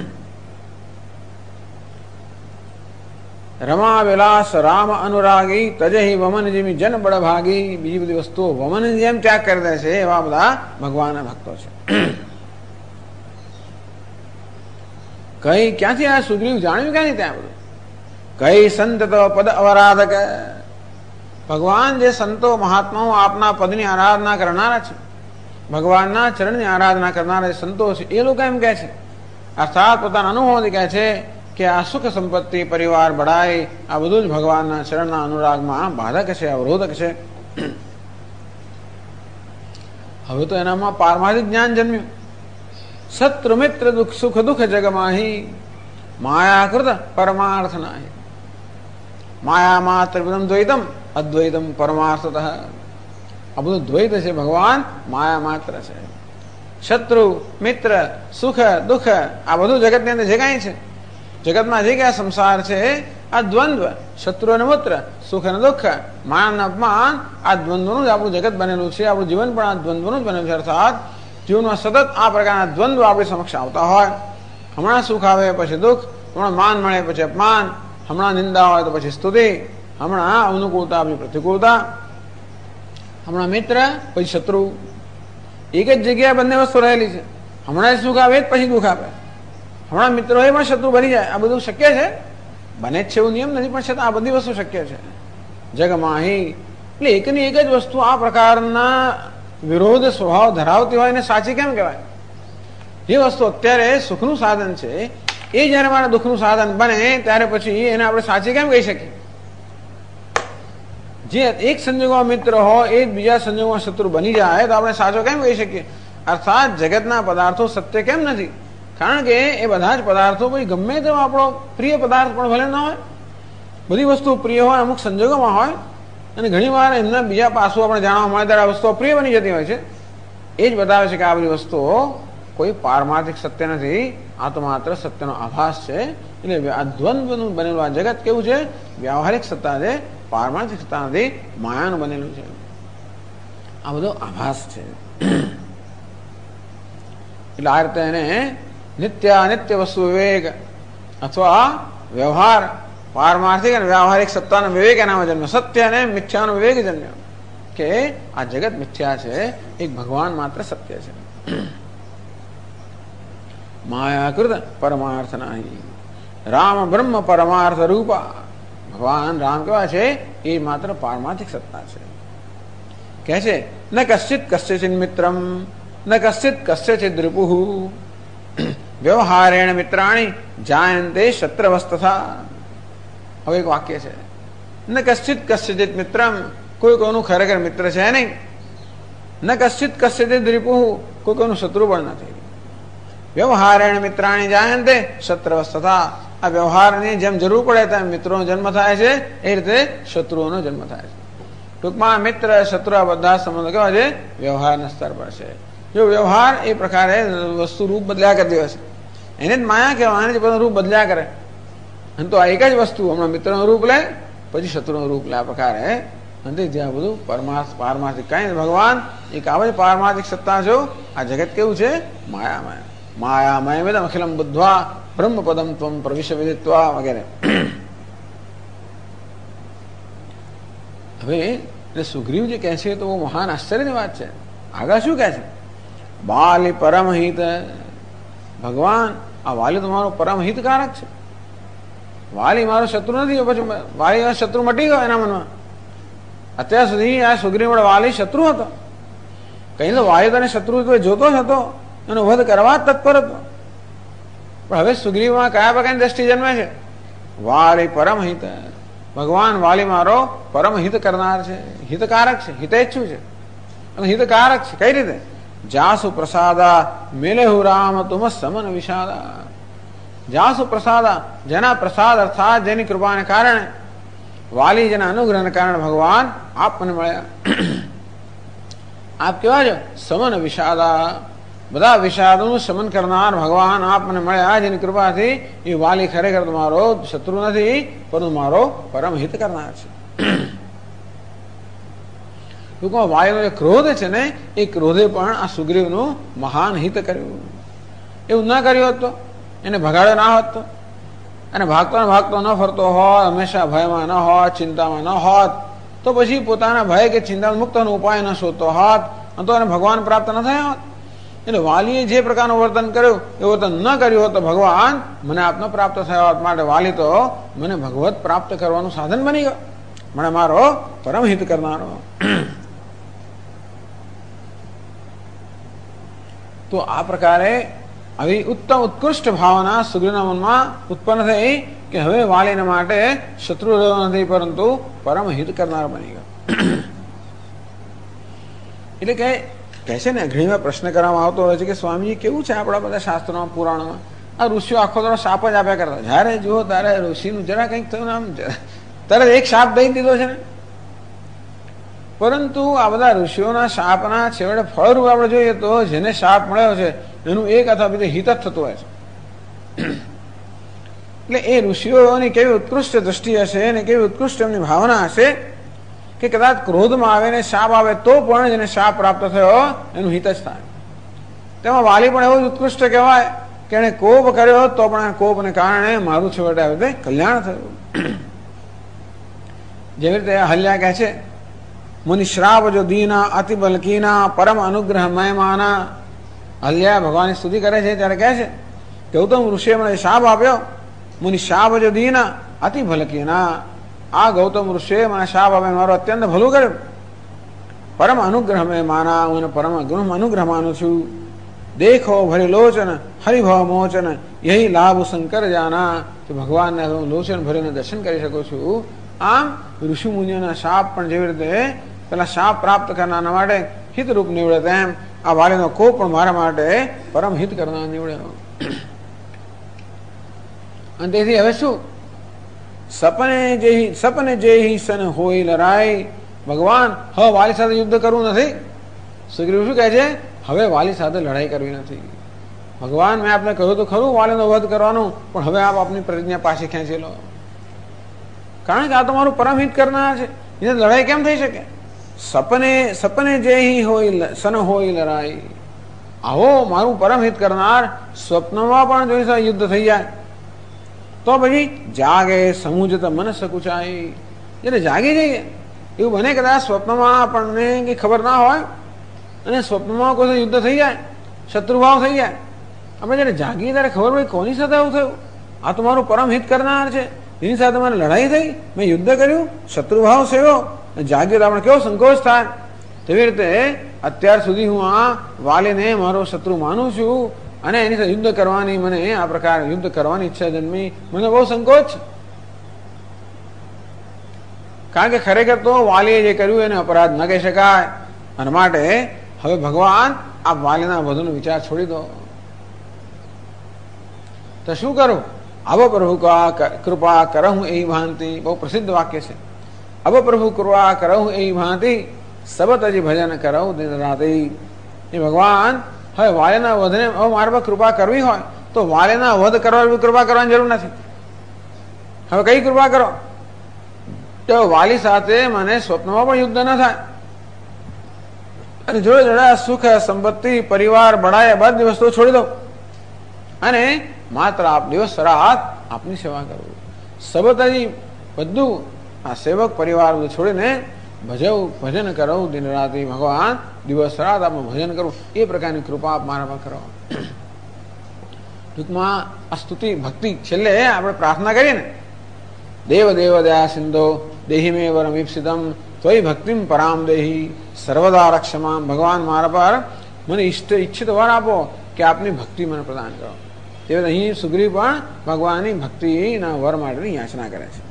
રમા વિલાસ રામ અનુરાગી તજહી વમન જેમી જન બળ ભાગી. બીજી બધી વસ્તુઓ વમન જેમ ત્યાગ કરી દે છે એવા બધા ભગવાનના ભક્તો છે. કઈ ક્યાંથી આ સુગ્રીવ જાણ્યું ક્યાંથી ત્યાં બધું? કઈ સંત તો પદ અવરાધક. ભગવાન જે સંતો મહાત્માઓ આપના પદની આરાધના કરનારા છે, ભગવાનના ચરણની આરાધના કરનારા સંતો છે એ લોકો એમ કહે છે અર્થાત પોતાના અનુભવથી કહે છે કે આ સુખ સંપત્તિ પરિવાર બળાઈ આ બધું જ ભગવાનના ચરણના અનુરાગમાં બાધક છે, અવરોધક છે. હવે તો એનામાં પારમાર્થિક જ્ઞાન જન્મ્યું. શત્રુ મિત્ર દુઃખ સુખ દુઃખ જગમાહી માયાકૃત પરમાર્થ નાહી. માયા માત્ર દ્વૈતમ અદ્વૈતમ પરમાર્થતઃ. આ બધું દ્વૈત છે, ભગવાન માયા માત્ર છે. શત્રુ મિત્ર સુખ દુઃખ આ બધું જગતની અંદર જે કાંઈ છે જગતમાં જે કયા સંસાર છે આ દ્વંદ્વ, શત્રુ અને મિત્ર, સુખ અને દુઃખ, માન અને અપમાન, આ દ્વંદ્વનું જ આપણું જગત બનેલું છે. આપણું જીવન પણ આ દ્વંદ્વનું જ બનેલું છે. અર્થાત જીવનમાં સતત આ પ્રકારના દ્વંદ્વ આપણી સમક્ષ આવતા હોય. હમણાં સુખ આવે પછી દુઃખ, હમણાં માન મળે પછી અપમાન, હમણાં નિંદા હોય તો પછી સ્તુતિ, હમણાં અનુકૂળતા પછી પ્રતિકૂળતા, હમણાં મિત્ર પછી શત્રુ. એક જ જગ્યાએ બંને વસ્તુ રહેલી છે. હમણાં સુખ આવે પછી દુઃખ આપે, હમણાં મિત્ર હોય પણ શત્રુ બની જાય. આ બધું શક્ય છે, બને જ છે એવું નિયમ નથી, પણ છતાં આ બધી વસ્તુ શક્ય છે જગમાં. એટલે એકની એક જ વસ્તુ આ પ્રકારના વિરોધ સ્વભાવ ધરાવતી હોય ને સાચી કેમ કહેવાય? જે વસ્તુ અત્યારે સુખનું સાધન છે એ જયારે મારા દુઃખનું સાધન બને ત્યારે પછી એને આપણે સાચી કેમ કહી શકીએ? જે એક સંજોગોમાં મિત્ર હોય એ જ બીજા સંજોગોમાં શત્રુ બની જાય તો આપણે સાચો કેમ કહી શકીએ? અર્થાત જગતના પદાર્થો સત્ય કેમ નથી? કારણ કે એ બધા જ પદાર્થો પછી ગમે તેવો આપણો પ્રિય પદાર્થ પણ ભલે ન હોય, બધી વસ્તુ પ્રિય હોય અમુક સંજોગોમાં હોય, અને ઘણી વાર એમના બીજા પાસું આપણે જાણવા મળે ત્યારે આ વસ્તુઓ પ્રિય બની જતી હોય છે. એ જ બતાવે છે કે આ બધી વસ્તુઓ કોઈ પારમાર્થિક સત્ય નથી, આ તો માત્ર સત્યનો આભાસ છે. એટલે આ દ્વંદ્વનું બનેલું આ જગત કેવું છે? વ્યવહારિક સત્તા છે, પારમાર્થિક સત્તા નથી, માયાનું બનેલું છે. આ બધો આભાસ છે. એટલે આ રીતે એને નિત્ય અનિત્ય વસ્તુ વિવેક અથવા વ્યવહાર, પારમાર્થિક અને વ્યવહારિક સત્તાનો વિવેક એનામાં જન્મ, સત્ય અને મિથ્યાનો વિવેક જન્મ્યો કે આ જગત મિથ્યા છે, એક ભગવાન માત્ર સત્ય છે. માયાકૃત પરમાર્થ નહીં, રામ બ્રહ્મ પરમાર્થ રૂપા. ભગવાન રામ કેવા છે? એ માત્ર પારમાર્થિક સત્તા છે. કહે છે ન કશ્ચિત કસ્યચિન મિત્રમ ન કશ્ચિત કસ્યચિદ રિપુઃ વ્યવહારેણ મિત્રાણી જાયંતે શત્રવસ્તથા. હવે એક વાક્ય છે, ન કશ્ચિત કસ્યચિત મિત્રમ, કોઈ કોઈનું ખરેખર મિત્ર છે નહીં. ન કશ્ચિત કસ્યચિદ રિપુઃ, કોઈ કોઈનું શત્રુ પણ નથી. વ્યવહારેણ મિત્રાણી જાયંતે શત્રવસ્તથા. આ વ્યવહારની જેમ જરૂર પડે તેમ મિત્રોનો જન્મ થાય છે, એ રીતે શત્રુઓનો જન્મ થાય છે. ટૂંકમાં મિત્ર શત્રુ આ બધા સંબંધો કેવા છે? વ્યવહારના સ્તર પર છે. જો વ્યવહાર એ પ્રકારે વસ્તુ રૂપ બદલ્યા કરતી હોય છે, એને જ માયા કહેવાય, એને જ બધું રૂપ બદલ્યા કરે. અને તો આ એક જ વસ્તુ હમણાં મિત્રનું રૂપ લે પછી શત્રુનું રૂપ લે, આ પ્રકારે અંતે જ્યાં બધું પારમાર્થિક કઈ ભગવાન એક આવે છે પારમાર્થિક સત્તા છો. આ જગત કેવું છે? માયામય. માયામય વેદમ અખિલમ બુદ્ધ્વા બ્રહ્મપદમ ત્વમ પ્રવિશ વિદિત્વા વગેરે. હવે એટલે સુગ્રીવ જે કહે છે તો મહાન આશ્ચર્યની વાત છે. આગળ શું કહે છે? બાલી પરમહિત. ભગવાન આ વાલી તો મારો પરમ હિતકારક છે. વાલી મારો શત્રુ નથી, પછી વાલી શત્રુ મટી ગયો એના મનમાં. અત્યાર સુધી આ સુગ્રીવ વાલી શત્રુ હતો. કઈ તો વાલી તને શત્રુ જોતો જ હતો, એનો વધ કરવા તત્પર હતો. પણ હવે સુગ્રીવમાં કયા પ્રકારની દ્રષ્ટિ જન્મે છે? વાલી પરમહિત. ભગવાન વાલી મારો પરમ હિત કરનાર છે, હિતકારક છે, હિતેચ્છુ છે અને હિતકારક છે. કઈ રીતે? જાસુ પ્રસાદા મેલેહુ રામ તુમ સમન વિષાદા. જાસુ પ્રસાદા, જેના પ્રસાદ અર્થાત જેની કૃપાને કારણે, વાલી જેના અનુગ્રહને કારણે ભગવાન આપ મને મળ્યા. આપ કેવા છો? સમન વિષાદા. બધા વિષાદોનું શમન કરનાર ભગવાન આપ મને મળ્યા, જેની કૃપાથી એ વાલી ખરેખર તમારો શત્રુ નથી પરંતુ મારો પરમ હિત કરનાર છે. ટૂંકમાં વાલીનો જે ક્રોધ છે ને, એ ક્રોધે પણ આ સુગ્રીવનું મહાન હિત કર્યું. એવું ના કર્યું હોત તો, એને ભગાડ્યો ના હોત તો, અને ભાગતો ન ફરતો હોત, હંમેશા ભયમાં ન હોત, ચિંતામાં ન હોત, તો પછી પોતાના ભય કે ચિંતા મુક્તનો ઉપાય ન શોધતો હોત, તો એને ભગવાન પ્રાપ્ત ન થયા હોત. એટલે વાલીએ જે પ્રકારનું વર્તન કર્યું એ વર્તન ન કર્યું હોત તો ભગવાન મને આપનો પ્રાપ્ત થયો હોત. માટે વાલી તો મને ભગવત પ્રાપ્ત કરવાનું સાધન બની ગયો, મને મારો પરમ હિત કરનારો. તો આ પ્રકારે આવી ઉત્તમ ઉત્કૃષ્ટ ભાવના સુગ્રીવના મનમાં ઉત્પન્ન થઈ કે હવે વાલીને માટે શત્રુ રહ્યો નથી પરંતુ પરમ હિત કરનાર બની ગયો. એટલે કે છે ને, ઘણી વાર પ્રશ્ન કરવામાં આવતો હોય છે કે સ્વામીજી કેવું છે આપણા બધા શાસ્ત્રોમાં, પુરાણોમાં આ ઋષિઓ આખો થોડો શાપ જ આપ્યા કરતા. જયારે જુઓ ત્યારે ઋષિનું જરા કંઈક થયું આમ તરત એક શાપ દઈ દીધો છે ને. પરંતુ આ બધા ઋષિઓના શાપના છેવટે ફળરૂપ આપણે જોઈએ તો જેને શાપ મળ્યો છે એનું એક અથવા બીજું હિત જ થતું હોય છે. એટલે એ ઋષિઓની કેવી ઉત્કૃષ્ટ દ્રષ્ટિ હશે અને કેવી ઉત્કૃષ્ટ એમની ભાવના હશે કે કદાચ ક્રોધમાં આવે ને શાપ આવે તો પણ જેને શાપ પ્રાપ્ત થયો એનું હિત જ થાય. તેમાં વાલી પણ એવું જ ઉત્કૃષ્ટ કહેવાય કે એને કોપ કર્યો તો પણ કોપને કારણે મારું છેવટે આવી રીતે કલ્યાણ થયું. જેવી રીતે હલ્યા કહે છે, મુનિશ્રાપ જો દીના અતિ બલકીના પરમ અનુગ્રહ મયમાના. હલ્યા ભગવાનની સ્તુતિ કરે છે ત્યારે કહે છે કે ગૌતમ ઋષિએ મને શાપ આપ્યો. મુનિશ્રાપ જો દીના અતિ ભલકીના. આ ગૌતમ ઋષિએ મને શાપ આપ્યો, મારું અત્યંત ભલું કર્યું. પરમ અનુગ્રહ મેં માના, હું એને પરમ અનુગ્રહ માનું છું. દેખો ભરી લોચન હરિભાવ મોચન યહી લાભ શંકર જાના. કે ભગવાનને હું લોચન ભરીને દર્શન કરી શકું છું. આમ ઋષિ મુનિઓના શાપ પણ જેવી રીતે પેલા શાપ પ્રાપ્ત કરનારના માટે હિતરૂપ નીવડે તેમ આ વાલીનો કોપ પણ મારા માટે પરમ હિત કરનાર નીવડ્યો. અને તેથી હવે શું, સપને જે સન હોય લડાઈ. ભગવાન હવે વાલી સાથે યુદ્ધ કરવું નથી. સુગ્રીવ શું કહે છે, હવે વાલી સાથે લડાઈ કરવી નથી. ભગવાન મેં આપને કહ્યું તો ખરું વાલીનો વધ કરવાનું, પણ હવે આપ આપની પ્રજ્ઞા પાછી ખેંચી લો. કારણ કે આ તો મારું પરમ હિત કરનાર છે, એને લડાઈ કેમ થઈ શકે. સપને જે હોય સન હોય લડાઈ. આવો મારું પરમ હિત કરનાર સ્વપ્નમાં પણ જોઈ યુદ્ધ થઈ જાય તો પછી જાગે સમુજત મન સકુચાઈ. એટલે જાગી જઈએ એવું બને કદાચ સ્વપ્નમાં આપણને કઈ ખબર ના હોય અને સ્વપ્નમાં કોઈ યુદ્ધ થઈ જાય, શત્રુભાવ થઈ જાય. આપણે જયારે જાગીએ ત્યારે ખબર પડે કોની સાથે આવું થયું. આ તો મારું પરમ હિત કરનાર છે, એની સાથે મારે લડાઈ થઈ, મેં યુદ્ધ કર્યું, શત્રુભાવ સેવ્યો. જાગ્યો તો આપણે કેવો સંકોચ થાય. તેવી રીતે અત્યાર સુધી હું આ વાલીને મારો શત્રુ માનું છું અને એની સાથે યુદ્ધ કરવાની મને આ પ્રકાર યુદ્ધ કરવાની ઈચ્છા જન્મી. મને બહુ સંકોચ છે, કારણ કે ખરેખર તો વાલીએ જે કર્યું એને અપરાધ ન કહી શકાય. અને માટે હવે ભગવાન આ વાલીના વધુનો વિચાર છોડી દો. તો શું કરું, અબ પ્રભુ કૃપા કરહું એ ભાંતિ. બહુ પ્રસિદ્ધ વાક્ય છે. અબ પ્રભુ કૃપા કરહું એ ભાંતિ સબત હજી ભજન કરહું દિન રાતે. એ ભગવાન હવે વાલીના વધને હવે મારા પર કૃપા કરવી હોય તો વાલીના વધ કરવા કૃપા કરવાની જરૂર નથી. હવે કઈ કૃપા કરો તો વાલી સાથે મને સ્વપ્નમાં પણ યુદ્ધ ન થાય અને જોડે જોડે સુખ સંપત્તિ પરિવાર બળાય બધી વસ્તુઓ છોડી દો અને માત્ર આપ દિવસ રાત આપની સેવા કરવું. સબતાજી બધું આ સેવક પરિવાર બધું છોડીને ભજન કરો દિન રાતે. ભગવાન દિવસ રાત આપનું ભજન કરવું એ પ્રકારની કૃપા આપ મારા પર કરો. ટૂંકમાં આ સ્તુતિ ભક્તિ છેલ્લે આપણે પ્રાર્થના કરીએ ને, દેવ દેવ દયા સિંધો દેહી મે વરમ ઈપ્સિતમ ત્વયી ભક્તિમ પરામ દેહી સર્વદા રક્ષમામ. ભગવાન મારા પર મને ઈચ્છિત વર આપો કે આપની ભક્તિ મને પ્રદાન કરો. તે અહીં સુગ્રીવ પણ ભગવાનની ભક્તિના વર માટેની યાચના કરે છે.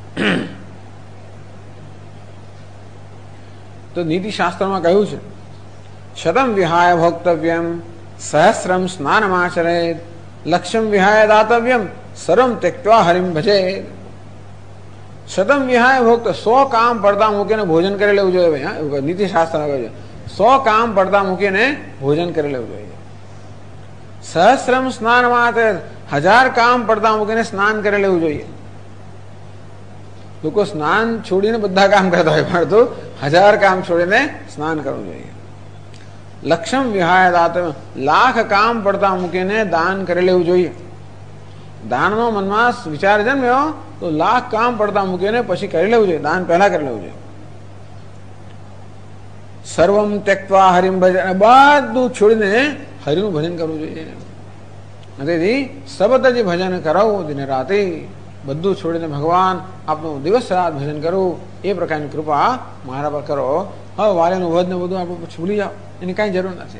તો નીતિશાસ્ત્રમાં કહ્યું છે, શતમ વિહાય ભોક્તવ્યમ સહસ્રમ સ્નાનમાચરેત લક્ષ્યમ વિહાય દાતવ્યમ સર્વમ ત્યક્ત્વા હરિમ ભજેત. શતમ વિહાય ભોક્ત 100 કામ પડતા મૂકીને ભોજન કરી લેવું જોઈએ. નીતિશાસ્ત્રમાં કહ્યું છે 100 કામ પડતા મૂકીને ભોજન કરી લેવું જોઈએ. સહસ્રમ સ્નાનમાચરેત 1000 કામ પડતા મૂકીને સ્નાન કરી લેવું જોઈએ. લોકો સ્નાન છોડીને બધા કામ કરતા હોય પણ તો 1000 કામ છોડીને સ્નાન કરવું જોઈએ. લક્ષ્યમ વિહાય દાત 1,00,000 કામ પડતા મૂકીને દાન કરી લેવું જોઈએ. દાનનો મનમાં વિચાર જન્મ્યો તો 1,00,000 કામ પડતા મૂકીને પછી કરી લેવું જોઈએ. દાન પહેલા કરી લેવું જોઈએ. સર્વમ ત્યક્ત્વા હરિમ ભજન, બધું છોડીને હરિનું ભજન કરવું જોઈએ. તેથી સબત ભજન કરાવું દિને રાતે. બધું છોડીને ભગવાન આપનું દિવસ રાત ભજન કરવું એ પ્રકારની કૃપા મારા પર કરો. હવે વાલીનું વધ ને બધું આપણે ભૂલી જાઓ, એની કાંઈ જરૂર નથી.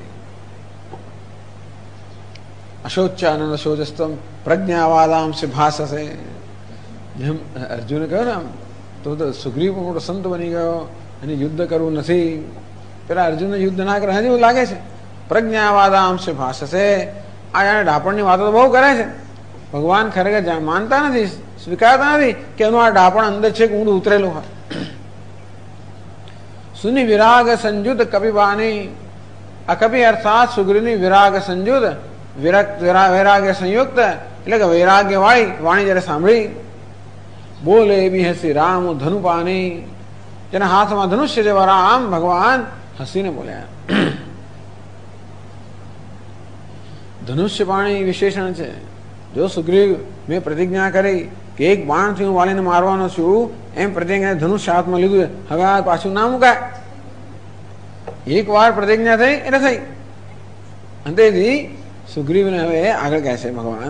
અશોચાનંદ શોચસ્તમ પ્રજ્ઞાવાદામ સે ભાષસે. જેમ અર્જુને કહ્યું ને આમ તો સુગ્રીવ મોટો સંત બની ગયો અને યુદ્ધ કરવું નથી. પેલા અર્જુનને યુદ્ધ ના કરે હજી એવું લાગે છે. પ્રજ્ઞાવાદામ સે ભાષસે. આ જાણે ડાપણની વાતો તો બહુ કરે છે. ભગવાન ખરેખર માનતા નથી, સ્વીકારતા નથી કે એનું આ ડાપણ અંદર છે કે ઊંડું ઉતરેલું હોય. સુની વિરાગ સંયુત કપિબાની. આ કપિ અર્થાત સુગ્રીવની વિરાગ સંયુત વૈરાગ્ય સંયુક્ત એટલે કે વૈરાગ્ય વાળી વાણી જયારે સાંભળી, બોલે બી હસી રામ ધનુપાની, જેના હાથમાં ધનુષ્ય જેવા રામ ભગવાન હસીને બોલ્યા. ધનુષ્ય પાણી વિશેષણ છે. જો સુગ્રીવ મેં પ્રતિજ્ઞા કરી કે એક બાણથી હું વાલીને મારવાનો છું, એમ પ્રતિજ્ઞા ધનુષ્ય હાથમાં લીધું, હવે આ પાછું ના મુકાય. એક વાર પ્રતિજ્ઞા થઈ એટલે થઈ. અંતેથી સુગ્રીવને હવે આગળ કહે છે ભગવાન.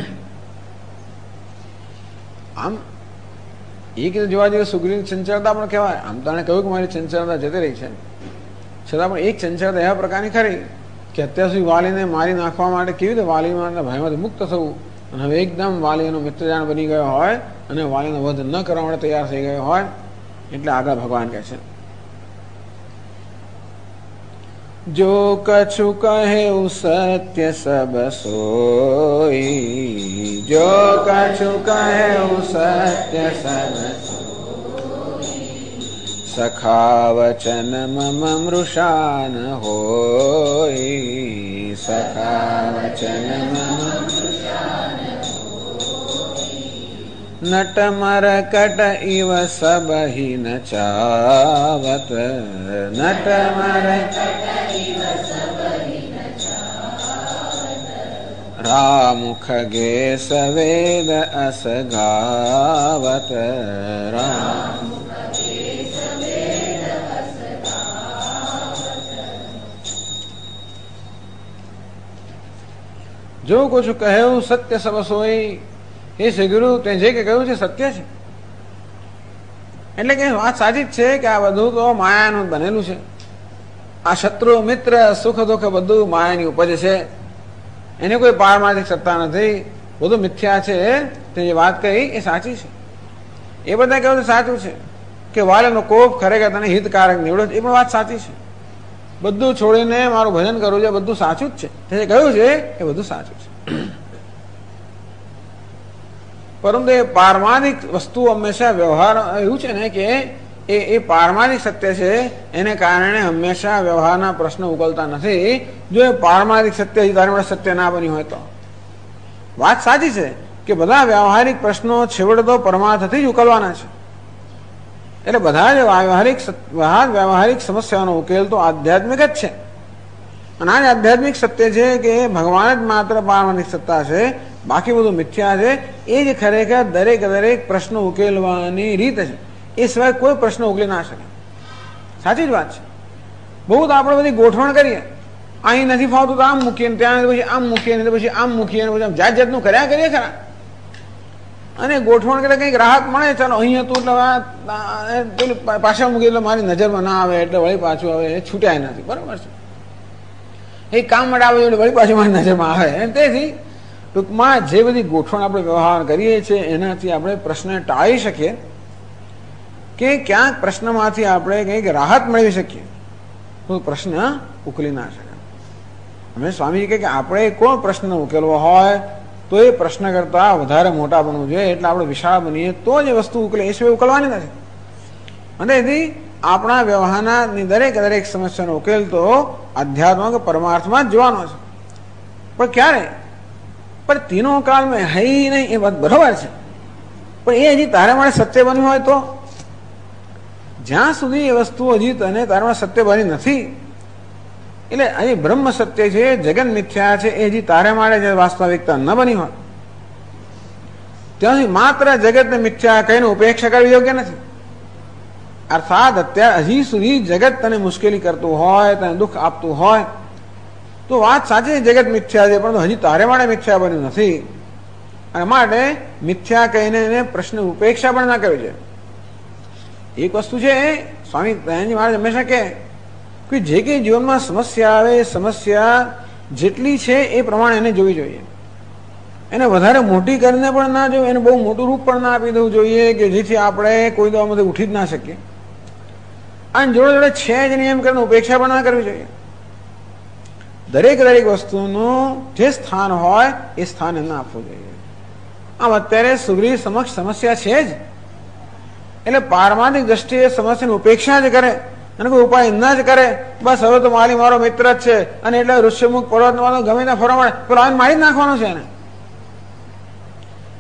આમ એક રીતે જોવા જઈએ સુગ્રીવ ચંચળતા પણ કહેવાય. આમ તો કહ્યું કે મારી ચંચળતા જતી રહી છે, છતાં પણ એક ચંચળતા એવા પ્રકારની ખરી કે અત્યાર સુધી વાલીને મારી નાખવા માટે કેવી રીતે વાલીના ભયમાંથી મુક્ત થવું, અને હવે એકદમ વાલીનો મિત્રજાણ બની ગયો હોય અને વાલીનો વધ ન કરવા માટે તૈયાર થઈ ગયો હોય. એટલે આગળ ભગવાન કહે છે, જો કछु કહે સત્ય સબ સોઈ, જો કछु કહે સત્ય સબ સખા વચન મમ મૃષા ન હોય, સખા વચન મમ નટ મરકટ ઇવ સબહિ નચાવત, નટ મરકટ રામુખ ગે સવેદ અસ ગાવત, જો કુછ કહ્યું સત્ય સબ સોઈ. હે શ્રી ગુરુ, તે જે કે કહ્યું છે સત્ય છે. એટલે કે વાત સાચી જ છે કે આ બધું તો માયાનું બનેલું છે. આ શત્રુ મિત્ર સુખ દુઃખ બધું માયાની ઉપજ છે. એની કોઈ પારમાર્થિક સત્તા નથી. બધું મિથ્યા છે. તે જે વાત કહી એ સાચી છે. એ બધા કહ્યું સાચું છે કે વાલીનો કોપ ખરેખર તને હિતકારક નીવડો, એ પણ વાત સાચી છે. બધું છોડીને મારું ભજન કરવું છે, બધું સાચું જ છે. તે જે કહ્યું છે એ બધું સાચું છે. પરંતુ એ પારમાર્થિક વસ્તુ હંમેશા વ્યવહાર એવું છે ને કે એ પારમાર્થિક સત્ય છે, એને કારણે હંમેશા વ્યવહારના પ્રશ્ન ઉકેલતા નથી. જો એ પારમાર્થિક સત્ય તારી માટે સત્ય ના બન્યું હોય તો વાત સાચી છે કે બધા વ્યવહારિક પ્રશ્નો છેવટે તો પરમાર્થથી જ ઉકેલવાના છે. એટલે બધા જ વ્યવહારિક સમસ્યાનો ઉકેલ તો આધ્યાત્મિક જ છે. અને આ આધ્યાત્મિક સત્ય છે કે ભગવાન જ માત્ર પારમાર્થિક સત્તા છે, બાકી બધું મિથ્યા છે. એ જ ખરેખર દરેક પ્રશ્નો ઉકેલવાની રીત છે. એ સિવાય કોઈ પ્રશ્ન ઉકેલી ના શકે. સાચી જ વાત છે. બહુ તો આપણે બધી ગોઠવણ કરીએ, અહીં નથી ફાવતું તો આમ મૂકીએ, ત્યાં પછી આમ મૂકીએ, પછી આમ મૂકીએ, પછી જાત જાતનું કર્યા કરીએ ખરા. અને ગોઠવણ કરે કંઈક રાહત મળે, ચાલો અહીં હતું એટલે પાછા મૂકી એટલે મારી નજરમાં ના આવે એટલે વળી પાછું આવે, એ છૂટ્યા નથી. બરાબર છે. એ કામ માટે આવે એટલે વળી પાછું મારી નજરમાં આવે. તેથી ટૂંકમાં જે બધી ગોઠવણ આપણે વ્યવહાર કરીએ છીએ એનાથી આપણે પ્રશ્ન ટાળી શકીએ કે ક્યાંક પ્રશ્નમાંથી આપણે કંઈક રાહત મેળવી શકીએ, તો પ્રશ્ન ઉકેલી ના શકે. અમે સ્વામીજી કહે કે આપણે કોઈ પ્રશ્ન ઉકેલવો હોય તો એ પ્રશ્ન કરતા વધારે મોટા બનવું જોઈએ, એટલે આપણે વિશાળ બનીએ તો જ એ વસ્તુ ઉકેલે, એ સિવાય ઉકેલવાની નથી. અને એથી આપણા વ્યવહારની દરેક સમસ્યાનો ઉકેલ તો અધ્યાત્મ કે પરમાર્થમાં જ જોવાનો છે. પણ ક્યારે? પણ તીનો કાળમાં હઈ નહીં, એ વાત બરોબર છે. પણ એ હજી તારા માટે સત્ય બન્યું હોય તો, જ્યાં સુધી એ વસ્તુ હજી તને તારા માટે સત્ય બની નથી, એટલે અહીં બ્રહ્મ સત્ય છે, જગન મિથ્યા છે, એ હજી તારા માટે જે વાસ્તવિકતા ન બની હોય ત્યાં સુધી માત્ર જગતને મિથ્યા કહીને ઉપેક્ષા કરવી યોગ્ય નથી. અર્થાત અત્યારે હજી સુધી જગત તને મુશ્કેલી કરતું હોય, તને દુઃખ આપતું હોય તો વાત સાચી, જગત મિથ્યા છે, પરંતુ હજી તારે માટે મિથ્યા બન્યું નથી. અને માટે મિથ્યા કહીને એને પ્રશ્ન ઉપેક્ષા પણ ના કરવી જોઈએ. એક વસ્તુ છે, સ્વામી દયાનંદજી મહારાજ હંમેશા કહે કે જે કંઈ જીવનમાં સમસ્યા આવે એ સમસ્યા જેટલી છે એ પ્રમાણે એને જોવી જોઈએ. એને વધારે મોટી કરીને પણ ના જોઈએ, એને બહુ મોટું રૂપ પણ ના આપી દેવું જોઈએ કે જેથી આપણે કોઈ દવામાંથી ઉઠી જ ના શકીએ. અને જોડે છે જ નહીં એમ કરીને ઉપેક્ષા પણ ના કરવી જોઈએ. દરેક વસ્તુનું જે સ્થાન હોય એ સ્થાન એમને આપવું જોઈએ. આમ અત્યારે સુગ્રીવ સમક્ષ સમસ્યા છે જ, એટલે પારમાર્થિક દ્રષ્ટિએ સમસ્યાની ઉપેક્ષા જ કરે અને કોઈ ઉપાય ન જ કરે. બસ હવે તો માલી મારો મિત્ર જ છે અને એટલે ઋષ્યમુખ પર્વત ગમે ત્યાં ફરવા મળે પેલો આવીને મારી જ નાખવાનો છે એને.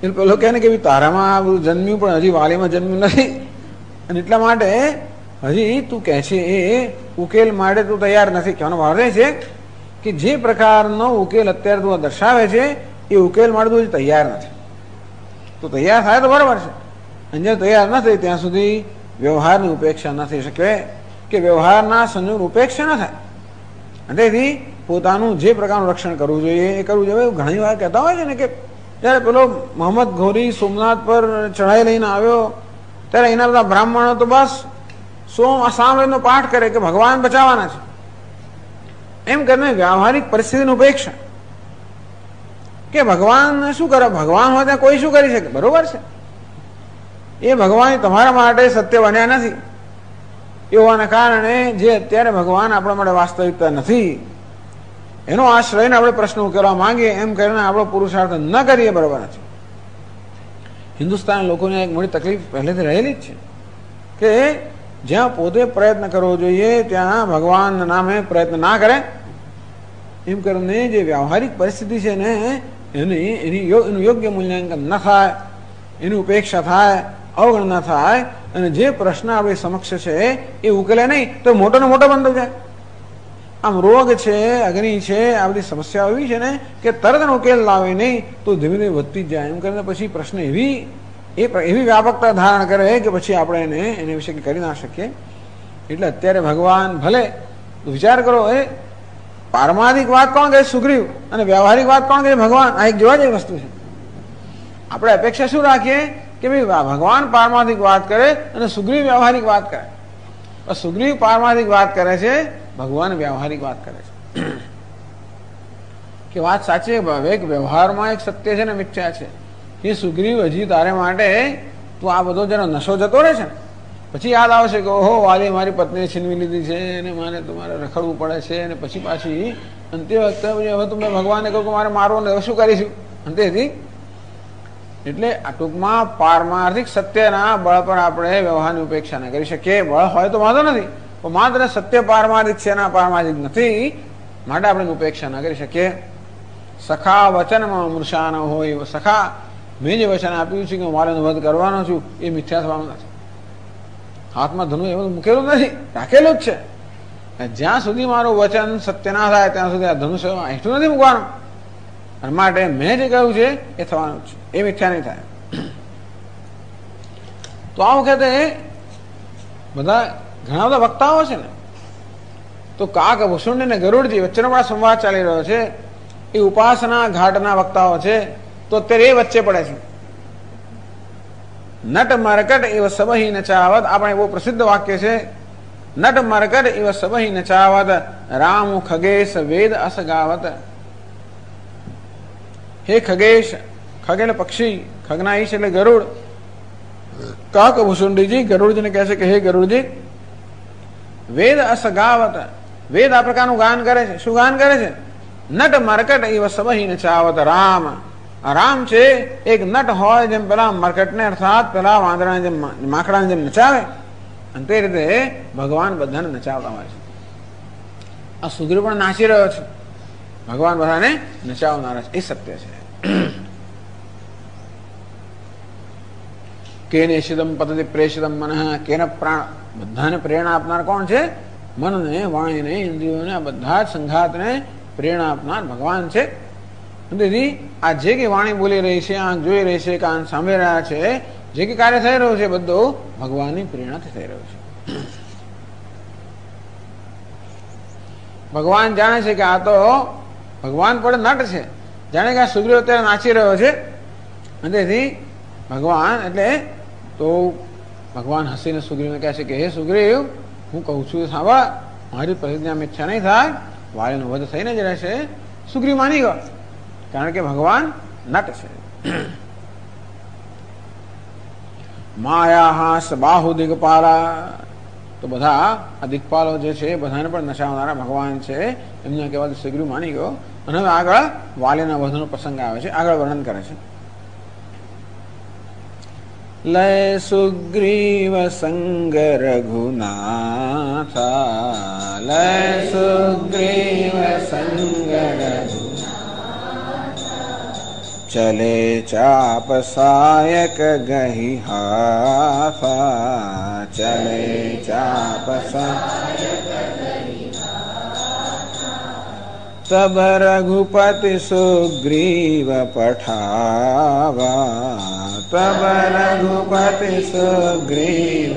એટલે પેલો કહે ને કે તારામાં આ બધું જન્મ્યું પણ હજી વાલીમાં જન્મ્યું નથી, અને એટલા માટે હજી તું કહે છે એ ઉકેલ માટે તું તૈયાર નથી. કહેવાનો ભાવ છે કે જે પ્રકારનો ઉકેલ અત્યારે તું દર્શાવે છે એ ઉકેલ માટે તું તૈયાર નથી. તો તૈયાર થાય તો બરાબર છે, અને જ્યાં તૈયાર ન થાય ત્યાં સુધી વ્યવહારની ઉપેક્ષા ન થઈ શકે, કે વ્યવહારના સંયોગ ઉપેક્ષા ન થાય. અને તેથી પોતાનું જે પ્રકારનું રક્ષણ કરવું જોઈએ એ કરવું જોઈએ. ઘણી વાર કહેતા હોય છે ને કે જ્યારે પેલો મોહમ્મદ ઘોરી સોમનાથ પર ચઢાઈ લઈને આવ્યો ત્યારે એના બધા બ્રાહ્મણો તો બસ સામવેદનો પાઠ કરે કે ભગવાન બચાવવાના છે, એમ કરીને વ્યવહારિક પરિસ્થિતિની ઉપેક્ષા, કે ભગવાન શું કરે, ભગવાન હોય ત્યાં કોઈ શું કરી શકે, બરોબર છે, એ ભગવાન તમારા માટે સત્ય બન્યા નથી. એવાના કારણે જે અત્યારે ભગવાન આપણા માટે વાસ્તવિકતા નથી એનો આશ્રયને આપણે પ્રશ્ન ઉકેલવા માંગીએ એમ કરીને આપણો પુરુષાર્થ ન કરીએ, બરોબર નથી. હિન્દુસ્તાન લોકોને એક મોટી તકલીફ પહેલેથી રહેલી જ છે કે જ્યાં પોતે પ્રયત્ન કરવો જોઈએ ત્યાં ભગવાનના નામે પ્રયત્ન ના કરે, એમ કરીને જે વ્યવહારિક પરિસ્થિતિ છે ને એનું યોગ્ય મૂલ્યાંકન ન થાય, એની ઉપેક્ષા થાય, અવગણના થાય, અને જે પ્રશ્ન આપણી સમક્ષ છે એ ઉકેલે નહીં તો મોટો ને મોટો બનતો જાય. આમ રોગ છે, અગ્નિ છે, આ બધી સમસ્યાઓ એવી છે ને કે તરત ઉકેલ લાવે નહીં તો ધીમે ધીમે વધતી જ જાય. એમ કરીને પછી પ્રશ્ન એવી વ્યાપકતા ધારણ કરે કે પછી આપણે એના વિશે કરી ના શકીએ. એટલે અત્યારે ભગવાન ભલે વિચાર કરો, એ પારમાર્થિક વાત કોણ કહે સુગ્રીવ, અને વ્યવહારિક વાત કોણ કહે ભગવાન. આ એક જોવા જેવી વસ્તુ છે. આપણે અપેક્ષા શું રાખીએ કે ભાઈ ભગવાન પારમાર્થિક વાત કરે અને સુગ્રીવ વ્યવહારિક વાત કરે. સુગ્રીવ પારમાર્થિક વાત કરે છે, ભગવાન વ્યવહારિક વાત કરે છે. કે વાત સાચી એક વ્યવહારમાં એક સત્ય છે ને મિથ્યા છે. એ સુગ્રીવ હજી તારે માટે તું આ બધો જરા નશો જતો રહે છે ને પછી યાદ આવશે કે ઓહો વાલી મારી પત્નીને છીનવી લીધી છે અને મારે તમારે રખડવું પડે છે, અને પછી પાછી અંતે વખતે હવે તું મેં ભગવાનને કહું કે મારે મારવું ને શું કરીશું અંતેથી. એટલે આ ટૂંકમાં પારમાર્થિક સત્યના બળ પર આપણે વ્યવહારની ઉપેક્ષા ન કરી શકીએ. બળ હોય તો વાંધો નથી, પણ માત્ર સત્ય પારમાર્થિક છે ના પારમાર્થિક નથી માટે આપણે ઉપેક્ષા ન કરી શકીએ. સખા વચનમાં મૂર્છા ન હોય, સખા મેં જે વચન આપ્યું છે કે હું મારાનો વધ કરવાનો છું એ મિથ્યા થવાનું નથી. હાથમાં ધનુ એવું મૂકેલું નથી, રાખેલું જ છે. જ્યાં સુધી મારું વચન સત્ય ના થાય ત્યાં સુધી આ ધનુષ્ય હેઠું નથી મૂકવાનું, અને માટે મેં જે કહ્યું છે એ થવાનું જ છે, એ મિથ્યા નહીં થાય. તો આ વખતે બધા ઘણા બધા વક્તાઓ છે ને, તો કાક ભૂષુંડ અને ગરુડજી વચ્ચેનો પણ સંવાદ ચાલી રહ્યો છે. એ ઉપાસના ઘાટના વક્તાઓ છે, તો અત્યારે એ વચ્ચે પડે છે. નટ મરકટ એવ સબહી નચાવત, આપણે બહુ પ્રસિદ્ધ વાક્ય છે. નટ મરકટ એવ સબહી નચાવત, રામ ખગેશ વેદ અસગાવત. હે ખગેશ, ખગ એટલે પક્ષી, ખગના ઈશ એટલે ગરુડ. કાક ભૂષુંડીજી ગરુડજીને કહે છે કે હે ગરુડજી, વેદ અસગાવત, વેદ આ પ્રકારનું ગાન કરે છે. શું ગાન કરે છે? નટ મરકટ એવ સબહી નચાવત રામ. રામ છે એક નટ હોય, જેમ પેલા મરકટને અર્થાત પેલા વાંદરાને જેમ માખડાને જેમ નચાવે, અને તે રીતે ભગવાન બધાને નચાવતા હોય છે. આ સુગ્રીવ પણ નાચી રહ્યો છે, ભગવાન બધાને નચાવનારા છે, એ સત્ય છે. કેને શિદમ પતતિ પ્રેષિતમ મનઃ, કેને પ્રાણ, બધાને પ્રેરણા આપનાર કોણ છે? મનને, વાણીને, ઇન્દ્રિયોને, આ બધા જ સંઘાતને પ્રેરણા આપનાર ભગવાન છે. તેથી આ જે કે વાણી બોલી રહી છે, આંખ જોઈ રહી છે, કાન સાંભળી રહ્યા છે, જે કે કાર્ય થઈ રહ્યું છે બધું ભગવાનની પ્રેરણાથી થઈ રહ્યું છે. ભગવાન જાણે છે કે આ તો ભગવાન પણ નટ છે, જાણે કે આ સુગ્રીવ અત્યારે નાચી રહ્યો છે, અને તેથી ભગવાન એટલે તો ભગવાન હસીને સુગ્રીવને કહે છે કે હે સુગ્રીવ, હું કહું છું સાંભળ, મારી પ્રતિજ્ઞા મિથ્યા નહીં થાય, વાલીનો વધ થઈને જ રહેશે. સુગ્રીવ માની ગયો, કારણ કે ભગવાન નટ છે. માયા હાસ બાહુ દિગપાલા, તો બધા આ દિગપાલો જે છે બધાને પણ નચાવનારા ભગવાન છે, એમના કહેવાથી સુગ્રીવ માની ગયો. અને હવે આગળ વાલીના વધનો પ્રસંગ આવે છે, આગળ વર્ણન કરે છે. લય સુગ્રીવ સંગ રઘુનાથા, લય સુગ્રીવ સંગ રઘુનાથા, चले चाप सायक गही हाथा, चले चाप सायक गही हाथा। तब रघुपति सुग्रीव पठावा, तब रघुपति सुग्रीव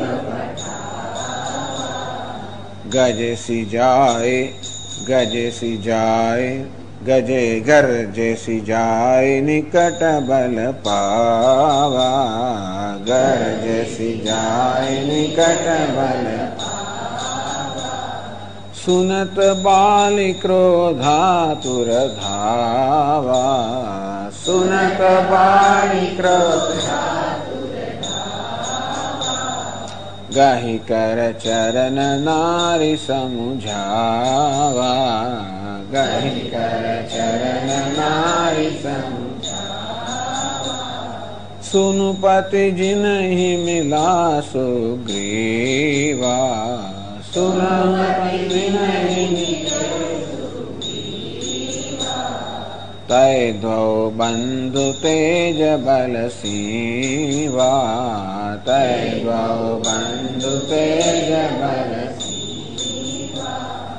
गज सी जाए, गज सी जाए, गजे गर्जे सी जाए निकट बल पावा, गर्जे सी जाए निकट बल पावा। सुनत बाली क्रोधातुर धावा, सुनत बाली क्रोधातुर धावा। गाही कर चरण नारी समुझावा, गाही कर चरण नारी समुझावा। सुनुपति जिनहि मिला सुग्रीवा, सुनुपति जिनहि मिला सुग्रीवा। तै द्वौ बंधु तेज बल सीवा, तै द्वौ बंधु तेज बल सीवा।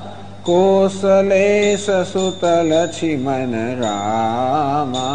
कोसलेश सुत लक्ष्मण रामा,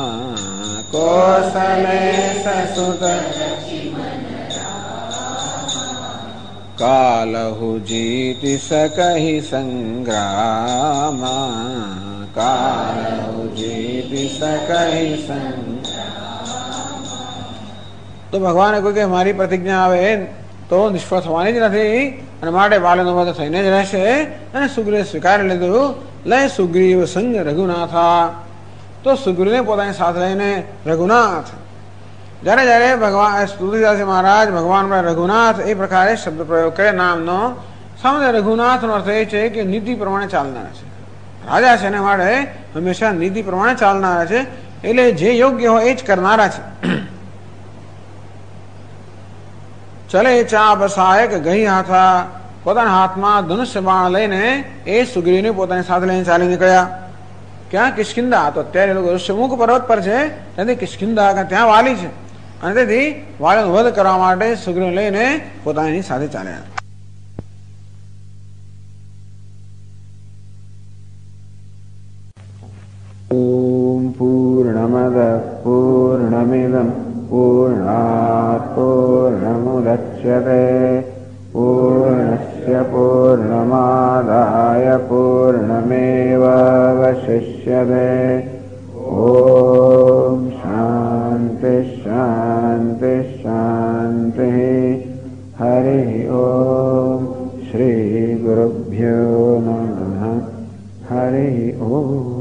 कोसलेश सुत लक्ष्मण रामा। कालहु जीति सकहि संग्रामा, कालहु जीति सकहि संग्रामा। तो भगवान को के मारी प्रतिज्ञा आवे तो નિષ્ફળ થવાની જ નથી અને માટે બાલનો વધ થઈને જ રહેશે અને સુગ્રીવે સ્વીકારી લીધું. લઈ સુગ્રીવ સંગ રઘુનાથા, તો સુગ્રીવને પોતાની સાથે લઈને રઘુનાથ. જ્યારે જ્યારે ભગવાન તુલસીદાસજી મહારાજ ભગવાન રઘુનાથ એ પ્રકારે શબ્દ પ્રયોગ કરે નામનો, સામાન્ય રઘુનાથનો અર્થ એ છે કે નીતિ પ્રમાણે ચાલનારા છે. રાજા છે એને માટે હંમેશા નીતિ પ્રમાણે ચાલનારા છે, એટલે જે યોગ્ય હોય એ જ કરનારા છે. ચલે ચાપ સાયક ગઈ હાથા, પોતાના હાથમાં ધનુષ્ય બાણ લઈને એ સુગ્રીવને પોતાની સાથે લઈને ચાલી નીકળ્યા. ક્યાં? કિષ્કિંધા. તો અત્યારે એ લોકો ઋષ્યમુખ પર્વત પર છે, ત્યાંથી કિષ્કિંધા ત્યાં વાલી છે અને તેથી વાલીનો વધ કરવા માટે સુગ્રીવ લઈને પોતાની સાથે ચાલ્યા. ઓમ પૂર્ણમદ પૂર્ણમિદં પૂર્ણાત પૂર્ણમુદચ્યતે પૂર્ણસ્ય પૂર્ણમાદાય પૂર્ણમેવાવશિષ્યતે. ઓમ શાંતિ શાંતિ શાંતિ. હરિ ઓમ શ્રી ગુરુભ્યો નમઃ. હરિ ઓમ.